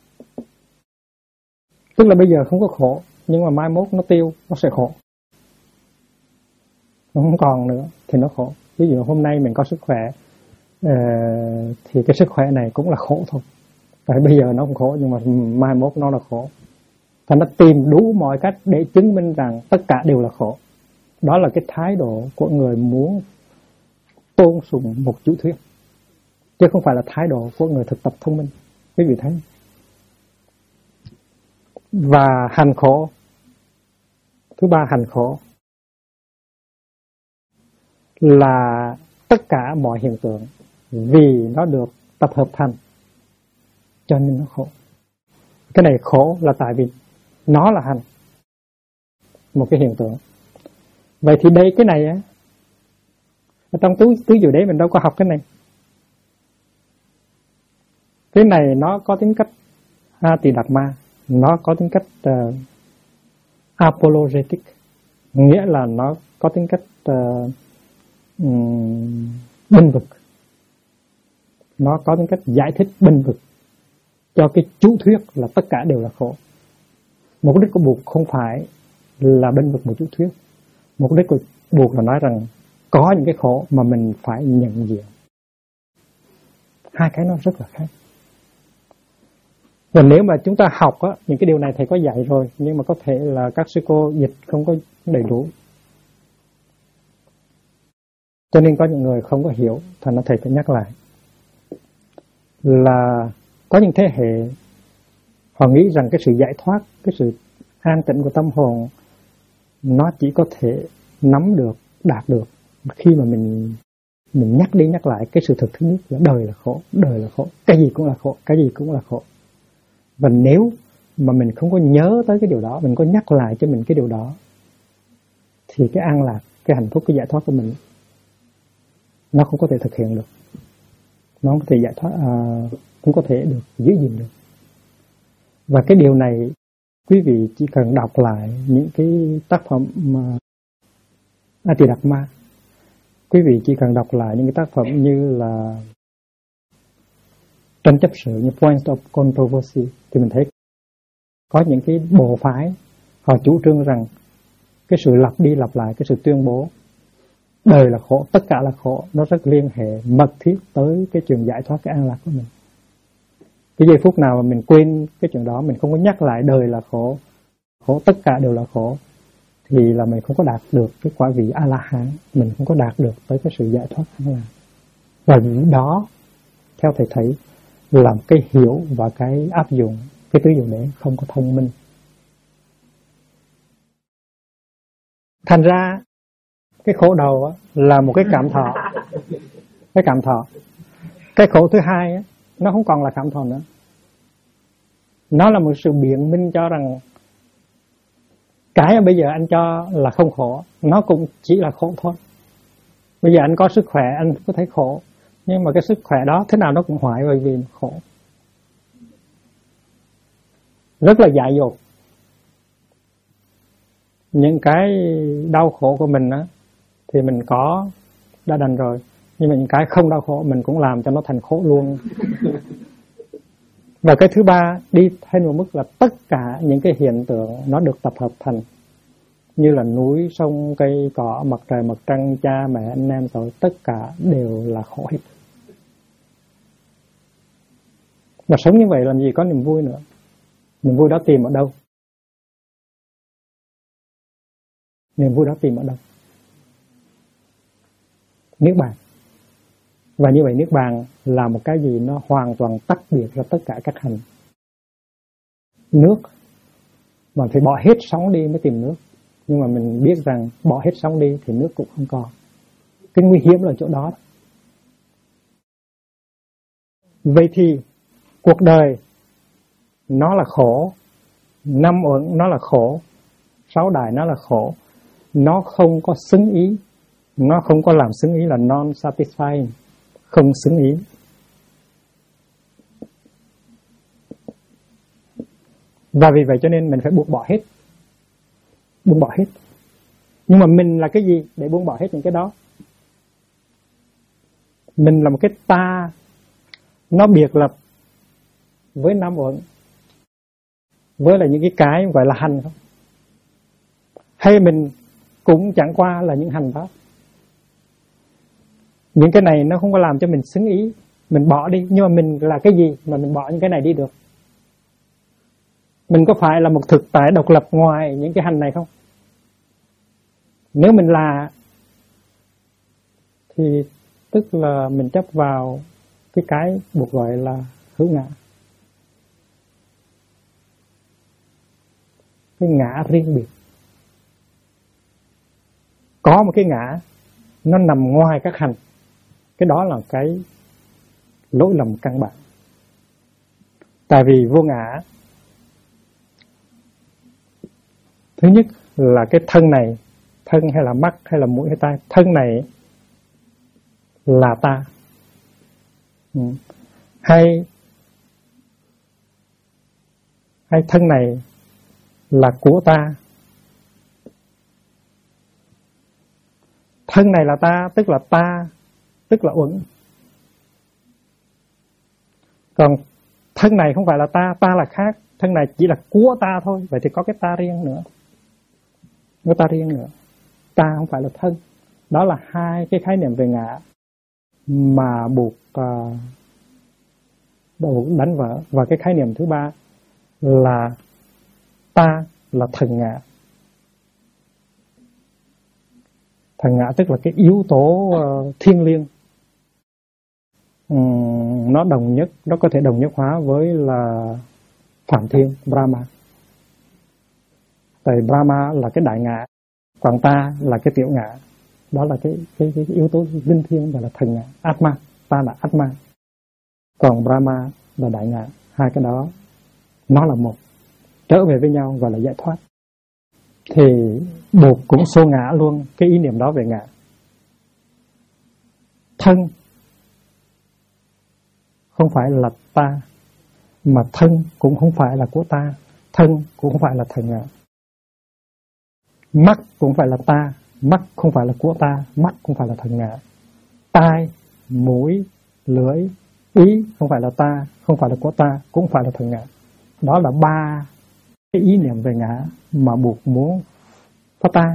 tức là bây giờ không có khổ, nhưng mà mai mốt nó tiêu, nó sẽ khổ. Nó không còn nữa thì nó khổ. Ví dụ hôm nay mình có sức khỏe, thì cái sức khỏe này cũng là khổ thôi. Tại bây giờ nó không khổ, nhưng mà mai mốt nó là khổ. Thành nó tìm đủ mọi cách để chứng minh rằng tất cả đều là khổ. Đó là cái thái độ của người muốn tôn sùng một chủ thuyết, chứ không phải là thái độ của người thực tập thông minh. Quý vị thấy. Và hành khổ, thứ ba, hành khổ là tất cả mọi hiện tượng vì nó được tập hợp thành cho nên nó khổ. Cái này khổ là tại vì nó là hành, một cái hiện tượng. Vậy thì đây cái này á, ở trong tứ diệu đế mình đâu có học cái này. Cái này nó có tính cách Ati-Dhamma, nó có tính cách apologetic, nghĩa là nó có tính cách bênh vực. Nó có tính cách giải thích bênh vực cho cái chủ thuyết là tất cả đều là khổ. Mục đích của Buộc không phải là bênh vực một chủ thuyết. Mục đích của Buộc là nói rằng có những cái khổ mà mình phải nhận diện. Hai cái nó rất là khác. Và nếu mà chúng ta học á, những cái điều này thầy có dạy rồi, nhưng mà có thể là các sư cô dịch không có đầy đủ, cho nên có những người không có hiểu, thành ra thầy phải nhắc lại. Là có những thế hệ họ nghĩ rằng cái sự giải thoát, cái sự an tịnh của tâm hồn nó chỉ có thể nắm được, đạt được khi mà mình nhắc đi nhắc lại cái sự thực thứ nhất là đời là khổ, đời là khổ, cái gì cũng là khổ, cái gì cũng là khổ. Và nếu mà mình không có nhớ tới cái điều đó, mình có nhắc lại cho mình cái điều đó, thì cái an lạc, cái hạnh phúc, cái giải thoát của mình nó không có thể thực hiện được. Nó không có thể giải thoát, không có thể được giữ gìn được. Và cái điều này quý vị chỉ cần đọc lại những cái tác phẩm Ati-Dhamma. Quý vị chỉ cần đọc lại những cái tác phẩm như là tranh chấp sự, như Points of Controversy, thì mình thấy có những cái bộ phái họ chủ trương rằng cái sự lặp đi lặp lại, cái sự tuyên bố đời là khổ, tất cả là khổ, nó rất liên hệ mật thiết tới cái chuyện giải thoát, cái an lạc của mình. Cái giây phút nào mà mình quên cái chuyện đó, mình không có nhắc lại đời là khổ, tất cả đều là khổ, thì là mình không có đạt được cái quả vị A-la-hán, mình không có đạt được tới cái sự giải thoát an lạc. Và đó, theo thầy thấy, là cái hiểu và cái áp dụng cái tứ diệu đế không có thông minh. Thành ra cái khổ đầu là một cái cảm thọ. Cái cảm thọ. Cái khổ thứ hai nó không còn là cảm thọ nữa. Nó là một sự biện minh cho rằng cái bây giờ anh cho là không khổ, nó cũng chỉ là khổ thôi. Bây giờ anh có sức khỏe, anh có thấy khổ, nhưng mà cái sức khỏe đó thế nào nó cũng hoại bởi vì khổ. Rất là dại dột. Những cái đau khổ của mình thì mình có đã đành rồi, nhưng mà những cái không đau khổ mình cũng làm cho nó thành khổ luôn. Và cái thứ ba, đi thêm một mức là tất cả những cái hiện tượng nó được tập hợp thành, như là núi, sông, cây, cỏ, mặt trời, mặt trăng, cha, mẹ, anh em, rồi tất cả đều là khổ hết. Và sống như vậy làm gì có niềm vui nữa? Niềm vui đó tìm ở đâu? Niềm vui đó tìm ở đâu? Niết bàn. Và như vậy Niết bàn là một cái gì nó hoàn toàn tách biệt ra tất cả các hành. Nước, mà phải bỏ hết sóng đi mới tìm nước. Nhưng mà mình biết rằng bỏ hết sóng đi thì nước cũng không còn. Cái nguy hiểm là ở chỗ đó. Vậy thì cuộc đời nó là khổ, 5 uẩn nó là khổ, 6 đại nó là khổ. Nó không có xứng ý, nó không có làm xứng ý là non-satisfying, không xứng ý. Và vì vậy cho nên mình phải buông bỏ hết. Buông bỏ hết. Nhưng mà mình là cái gì để buông bỏ hết những cái đó? Mình là một cái ta, nó biệt lập với 5 uẩn, với là những cái gọi là hành không? Hay mình cũng chẳng qua là những hành pháp. Những cái này nó không có làm cho mình xứng ý, mình bỏ đi. Nhưng mà mình là cái gì mà mình bỏ những cái này đi được? Mình có phải là một thực tại độc lập ngoài những cái hành này không? Nếu mình là, thì tức là mình chấp vào cái buộc gọi là hữu ngã. Cái ngã riêng biệt. Có một cái ngã nó nằm ngoài các hành. Cái đó là cái lỗi lầm căn bản. Tại vì vô ngã, thứ nhất là cái thân này, thân hay là mắt hay là mũi hay tai, thân này là ta. Hay thân này là của ta. Thân này là ta, tức là ta, tức là uẩn. Còn thân này không phải là ta, ta là khác. Thân này chỉ là của ta thôi. Vậy thì có cái ta riêng nữa. Có ta riêng nữa. Ta không phải là thân. Đó là hai cái khái niệm về ngã mà buộc đánh vỡ. Và cái khái niệm thứ ba là ta là thần ngã. Thần ngã tức là cái yếu tố thiêng liêng. Nó đồng nhất, nó có thể đồng nhất hóa với là Phạm Thiên, Brahma. Tại Brahma là cái đại ngã, còn ta là cái tiểu ngã. Đó là cái yếu tố linh thiêng và là thần ngã. Atma, ta là Atma. Còn Brahma là đại ngã. Hai cái đó nó là một, trở về với nhau và là giải thoát. Thì buộc cũng xô ngã luôn cái ý niệm đó về ngã. Thân không phải là ta, mà thân cũng không phải là của ta, thân cũng không phải là thần ngã. Mắt cũng phải là ta, mắt không phải là của ta, mắt cũng phải là thần ngã. Tai, mũi, lưỡi, ý không phải là ta, không phải là của ta, cũng phải là thần ngã. Đó là ba cái ý niệm về ngã mà buộc muốn phá tan.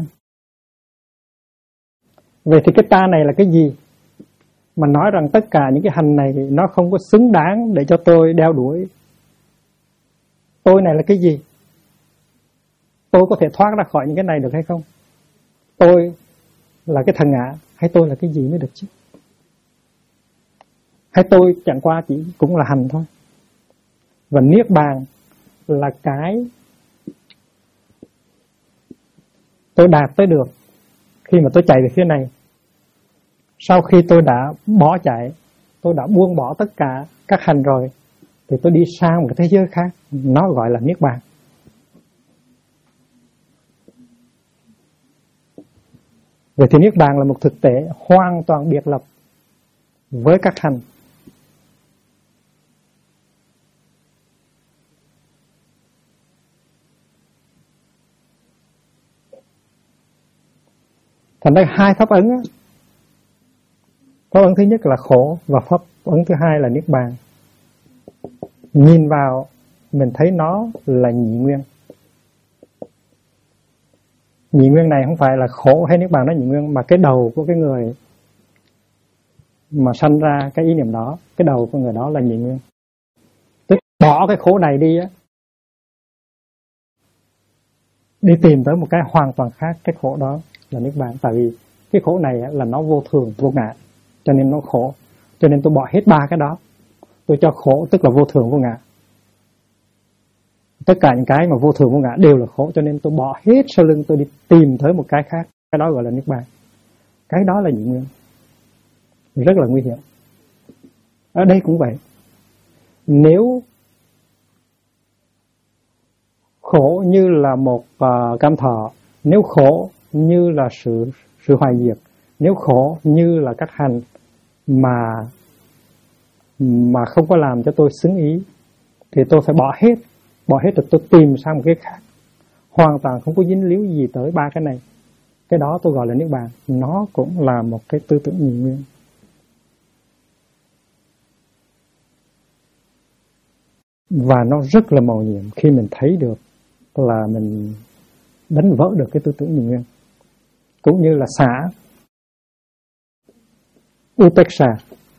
Vậy thì cái ta này là cái gì? Mà nói rằng tất cả những cái hành này nó không có xứng đáng để cho tôi đeo đuổi. Tôi này là cái gì? Tôi có thể thoát ra khỏi những cái này được hay không? Tôi là cái thần ngã, hay tôi là cái gì mới được chứ? Hay tôi chẳng qua chỉ cũng là hành thôi. Và niết bàn là cái tôi đạt tới được khi mà tôi chạy về phía này. Sau khi tôi đã bỏ chạy, tôi đã buông bỏ tất cả các hành rồi, thì tôi đi sang một cái thế giới khác, nó gọi là Niết Bàn. Vậy thì Niết Bàn là một thực tế hoàn toàn biệt lập với các hành. Thành ra hai pháp ấn á, pháp ấn thứ nhất là khổ và pháp ấn thứ hai là Niết Bàn. Nhìn vào mình thấy nó là nhị nguyên. Nhị nguyên này không phải là khổ hay Niết Bàn nó nhị nguyên, mà cái đầu của cái người mà sanh ra cái ý niệm đó, cái đầu của người đó là nhị nguyên. Tức bỏ cái khổ này đi á, đi tìm tới một cái hoàn toàn khác, cái khổ đó là Niết Bàn. Tại vì cái khổ này là nó vô thường, vô ngã, cho nên nó khổ. Cho nên tôi bỏ hết ba cái đó, tôi cho khổ tức là vô thường, vô ngã. Tất cả những cái mà vô thường, vô ngã đều là khổ, cho nên tôi bỏ hết sau lưng, tôi đi tìm tới một cái khác, cái đó gọi là Niết Bàn. Cái đó là nhị nguyên, rất là nguy hiểm. Ở đây cũng vậy. Nếu khổ như là một cảm thọ, nếu khổ như là sự hoại diệt, nếu khổ như là các hành mà không có làm cho tôi xứng ý, thì tôi phải bỏ hết rồi tôi tìm sang một cái khác, hoàn toàn không có dính líu gì tới ba cái này. Cái đó tôi gọi là Niết Bàn. Nó cũng là một cái tư tưởng nhị nguyên. Và nó rất là mầu nhiệm khi mình thấy được là mình đánh vỡ được cái tư tưởng nhị nguyên. Cũng như là xả, Upeksha.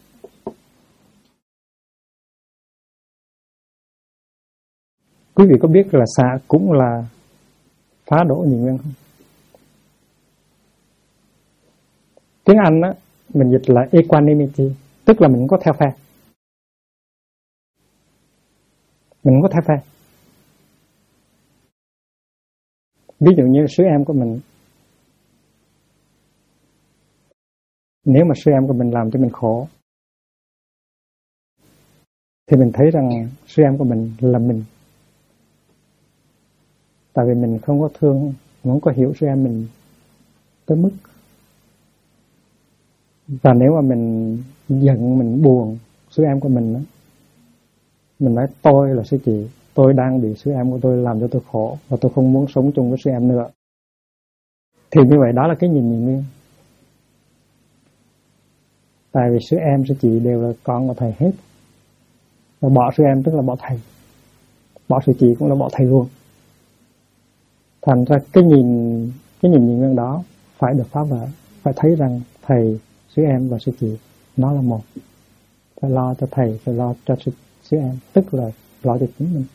Quý vị có biết là xả cũng là phá đổ nhị nguyên không? Tiếng Anh á, mình dịch là equanimity, tức là mình không có theo phe. Mình không có theo phe. Ví dụ như sư em của mình, nếu mà sư em của mình làm cho mình khổ, thì mình thấy rằng sư em của mình là mình. Tại vì mình không có thương, không có hiểu sư em mình tới mức. Và nếu mà mình giận, mình buồn sư em của mình đó, mình nói tôi là sư chị, tôi đang bị sư em của tôi làm cho tôi khổ, và tôi không muốn sống chung với sư em nữa, thì như vậy đó là cái nhìn nhị nguyên. Tại vì sư em, sư chị đều là con của thầy hết, và bỏ sư em tức là bỏ thầy, bỏ sư chị cũng là bỏ thầy luôn. Thành ra cái nhìn nhị nguyên đó phải được phá vỡ, phải thấy rằng thầy, sư em và sư chị nó là một. Phải lo cho thầy, phải lo cho sư em, tức là lo cho chính mình.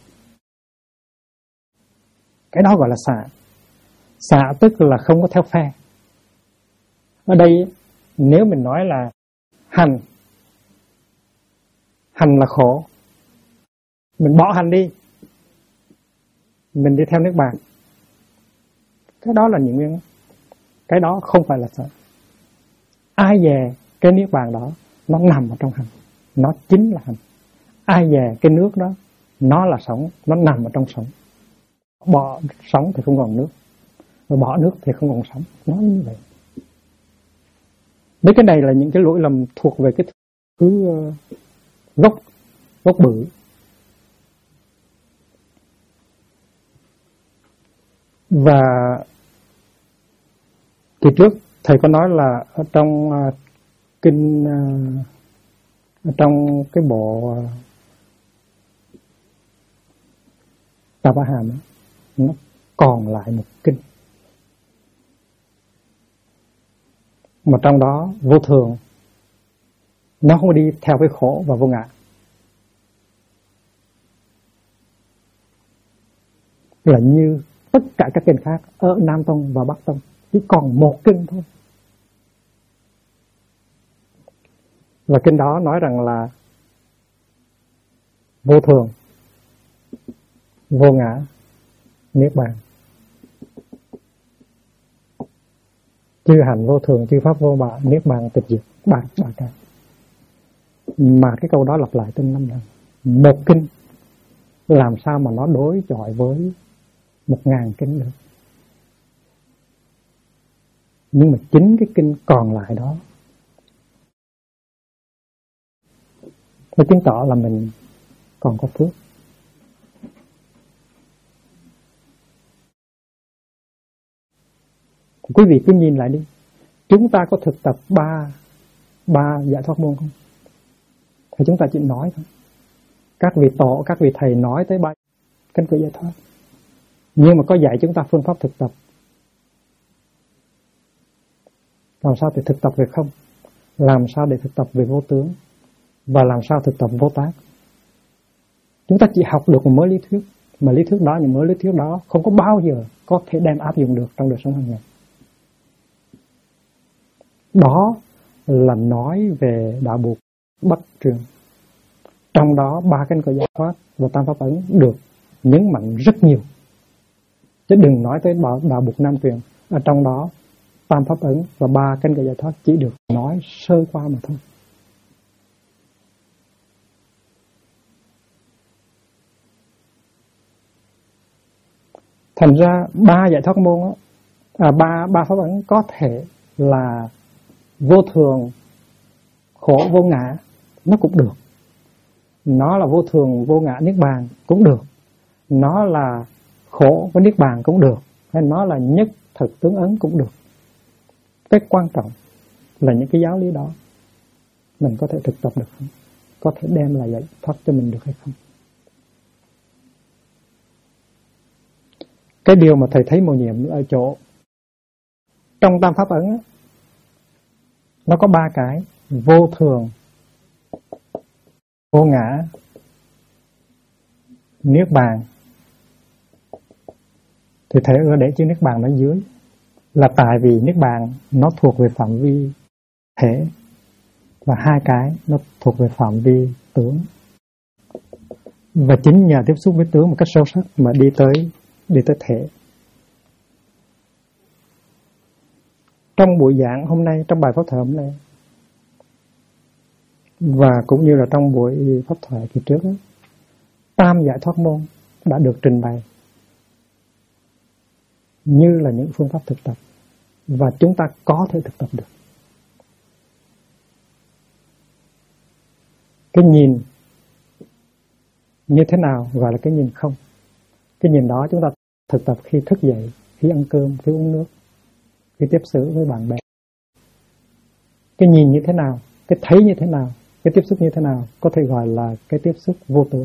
Cái đó gọi là xả. Xả tức là không có theo phe. Ở đây nếu mình nói là hành là khổ, mình bỏ hành đi, mình đi theo Niết Bàn, cái đó là nhị nguyên. Cái đó không phải là xả. Ai về cái Niết Bàn đó, nó nằm ở trong hành, nó chính là hành. Ai về cái nước đó, nó là sống, nó nằm ở trong sống. Bỏ sống thì không còn nước, và bỏ nước thì không còn sống. Nó như vậy. Mấy cái này là những cái lỗi lầm thuộc về cái thứ gốc bự. Và kỳ trước thầy có nói là ở trong kinh, ở trong cái bộ Tạp Hàm nó còn lại một kinh, mà trong đó vô thường nó không đi theo cái khổ và vô ngã. Là như tất cả các kinh khác ở Nam Tông và Bắc Tông, chỉ còn một kinh thôi. Và kinh đó nói rằng là vô thường vô ngã, niết bàn. Chư hành vô thường, chư pháp vô ngã, niết bàn tịch diệt, ba cái. Mà cái câu đó lặp lại từng 5 lần. Một kinh làm sao mà nó đối chọi với 1000 kinh được. Nhưng mà chính cái kinh còn lại đó nó chứng tỏ là mình còn có phước. Quý vị cứ nhìn lại đi, chúng ta có thực tập ba giải thoát môn không? Thì chúng ta chỉ nói thôi. Các vị tổ, các vị thầy nói tới 3 cánh cửa giải thoát, nhưng mà có dạy chúng ta phương pháp thực tập. Làm sao để thực tập về không? Làm sao để thực tập về vô tướng? Và làm sao thực tập vô tác? Chúng ta chỉ học được một mớ lý thuyết, mà lý thuyết đó, những mớ lý thuyết đó không có bao giờ có thể đem áp dụng được trong đời sống hàng ngày. Đó là nói về đạo buộc Bắc Truyền. Trong đó 3 cánh cửa giải thoát và tam pháp ấn được nhấn mạnh rất nhiều. Chứ đừng nói tới đạo buộc Nam Truyền. Ở trong đó tam pháp ấn và 3 cánh cửa giải thoát chỉ được nói sơ qua mà thôi. Thành ra 3 giải thoát môn ba pháp ấn có thể là vô thường, khổ, vô ngã, nó cũng được. Nó là vô thường, vô ngã, niết bàn cũng được. Nó là khổ với niết bàn cũng được. Hay nó là nhất thực tướng ấn cũng được. Cái quan trọng là những cái giáo lý đó mình có thể thực tập được không? Có thể đem lại giải thoát cho mình được hay không? Cái điều mà thầy thấy mầu nhiệm ở chỗ trong tam pháp ấn nó có 3 cái: vô thường, vô ngã, niết bàn. Thì thầy ưa để chữ niết bàn ở dưới là tại vì niết bàn nó thuộc về phạm vi thể, và 2 cái nó thuộc về phạm vi tướng. Và chính nhờ tiếp xúc với tướng một cách sâu sắc mà đi tới thể. Trong buổi giảng hôm nay, trong bài pháp thoại hôm nay, và cũng như là trong buổi pháp thoại kỳ trước đó, 3 giải thoát môn đã được trình bày như là những phương pháp thực tập, và chúng ta có thể thực tập được. Cái nhìn như thế nào gọi là cái nhìn không? Cái nhìn đó chúng ta thực tập khi thức dậy, khi ăn cơm, khi uống nước, khi tiếp xúc với bạn bè. Cái nhìn như thế nào, cái thấy như thế nào, cái tiếp xúc như thế nào có thể gọi là cái tiếp xúc vô tướng.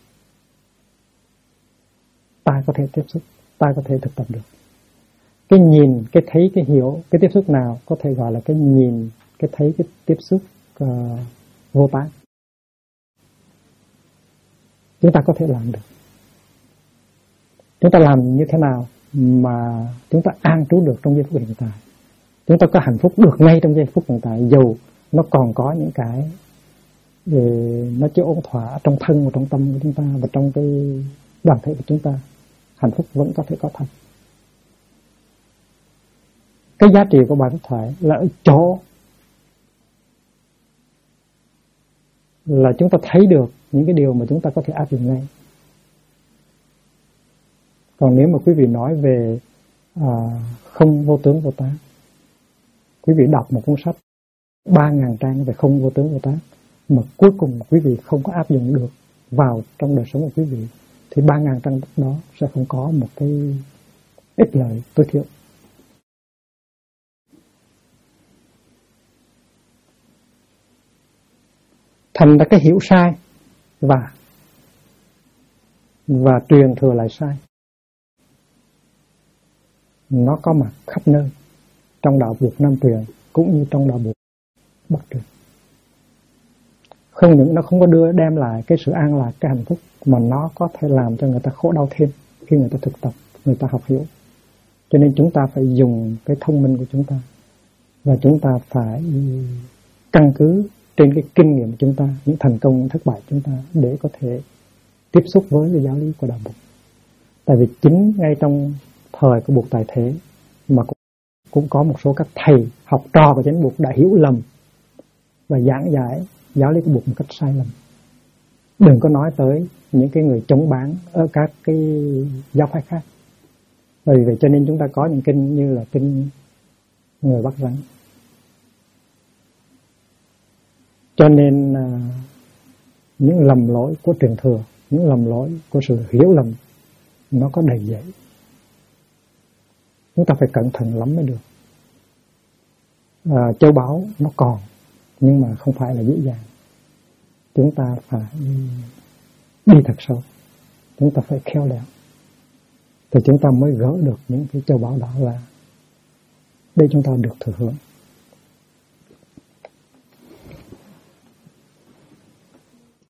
Ta có thể tiếp xúc, ta có thể thực tập được. Cái nhìn, cái thấy, cái hiểu, cái tiếp xúc nào có thể gọi là cái nhìn, cái thấy, cái tiếp xúc vô tác. Chúng ta có thể làm được. Chúng ta làm như thế nào mà chúng ta an trú được trong giây phút hiện tại? Chúng ta có hạnh phúc được ngay trong giây phút hiện tại, dù nó còn có những cái nó chưa ổn thỏa trong thân và trong tâm của chúng ta và trong cái đoàn thể của chúng ta. Hạnh phúc vẫn có thể có thật. Cái giá trị của bài pháp thoại là ở chỗ là chúng ta thấy được những cái điều mà chúng ta có thể áp dụng ngay. Còn nếu mà quý vị nói về không vô tướng vô tác, quý vị đọc một cuốn sách 3.000 trang về không vô tướng vô tác mà cuối cùng quý vị không có áp dụng được vào trong đời sống của quý vị, thì 3.000 trang đó sẽ không có một cái ích lợi tối thiểu. Thành ra cái hiểu sai và truyền thừa lại sai nó có mặt khắp nơi trong đạo buộc Nam Truyền cũng như trong đạo buộc Bắc Truyền. Không những nó không có đem lại cái sự an lạc, cái hạnh phúc, mà nó có thể làm cho người ta khổ đau thêm khi người ta thực tập, người ta học hiểu. Cho nên chúng ta phải dùng cái thông minh của chúng ta, và chúng ta phải căn cứ trên cái kinh nghiệm của chúng ta, những thành công, những thất bại của chúng ta, để có thể tiếp xúc với cái giáo lý của đạo buộc. Tại vì chính ngay trong thời của Bụt tại thế mà cũng có một số các thầy học trò của chánh Bụt đã hiểu lầm và giảng giải giáo lý của Bụt một cách sai lầm. Đừng có nói tới những cái người chống bán ở các cái giáo phái khác. Bởi vì vậy cho nên chúng ta có những kinh như là kinh người Bắc Rắn. Cho nên những lầm lỗi của truyền thừa, những lầm lỗi của sự hiểu lầm nó có đầy dẫy. Chúng ta phải cẩn thận lắm mới được. Châu báu nó còn, nhưng mà không phải là dễ dàng. Chúng ta phải đi thật sâu, chúng ta phải khéo léo, thì chúng ta mới gỡ được những cái châu báu đó ra để chúng ta được thừa hưởng.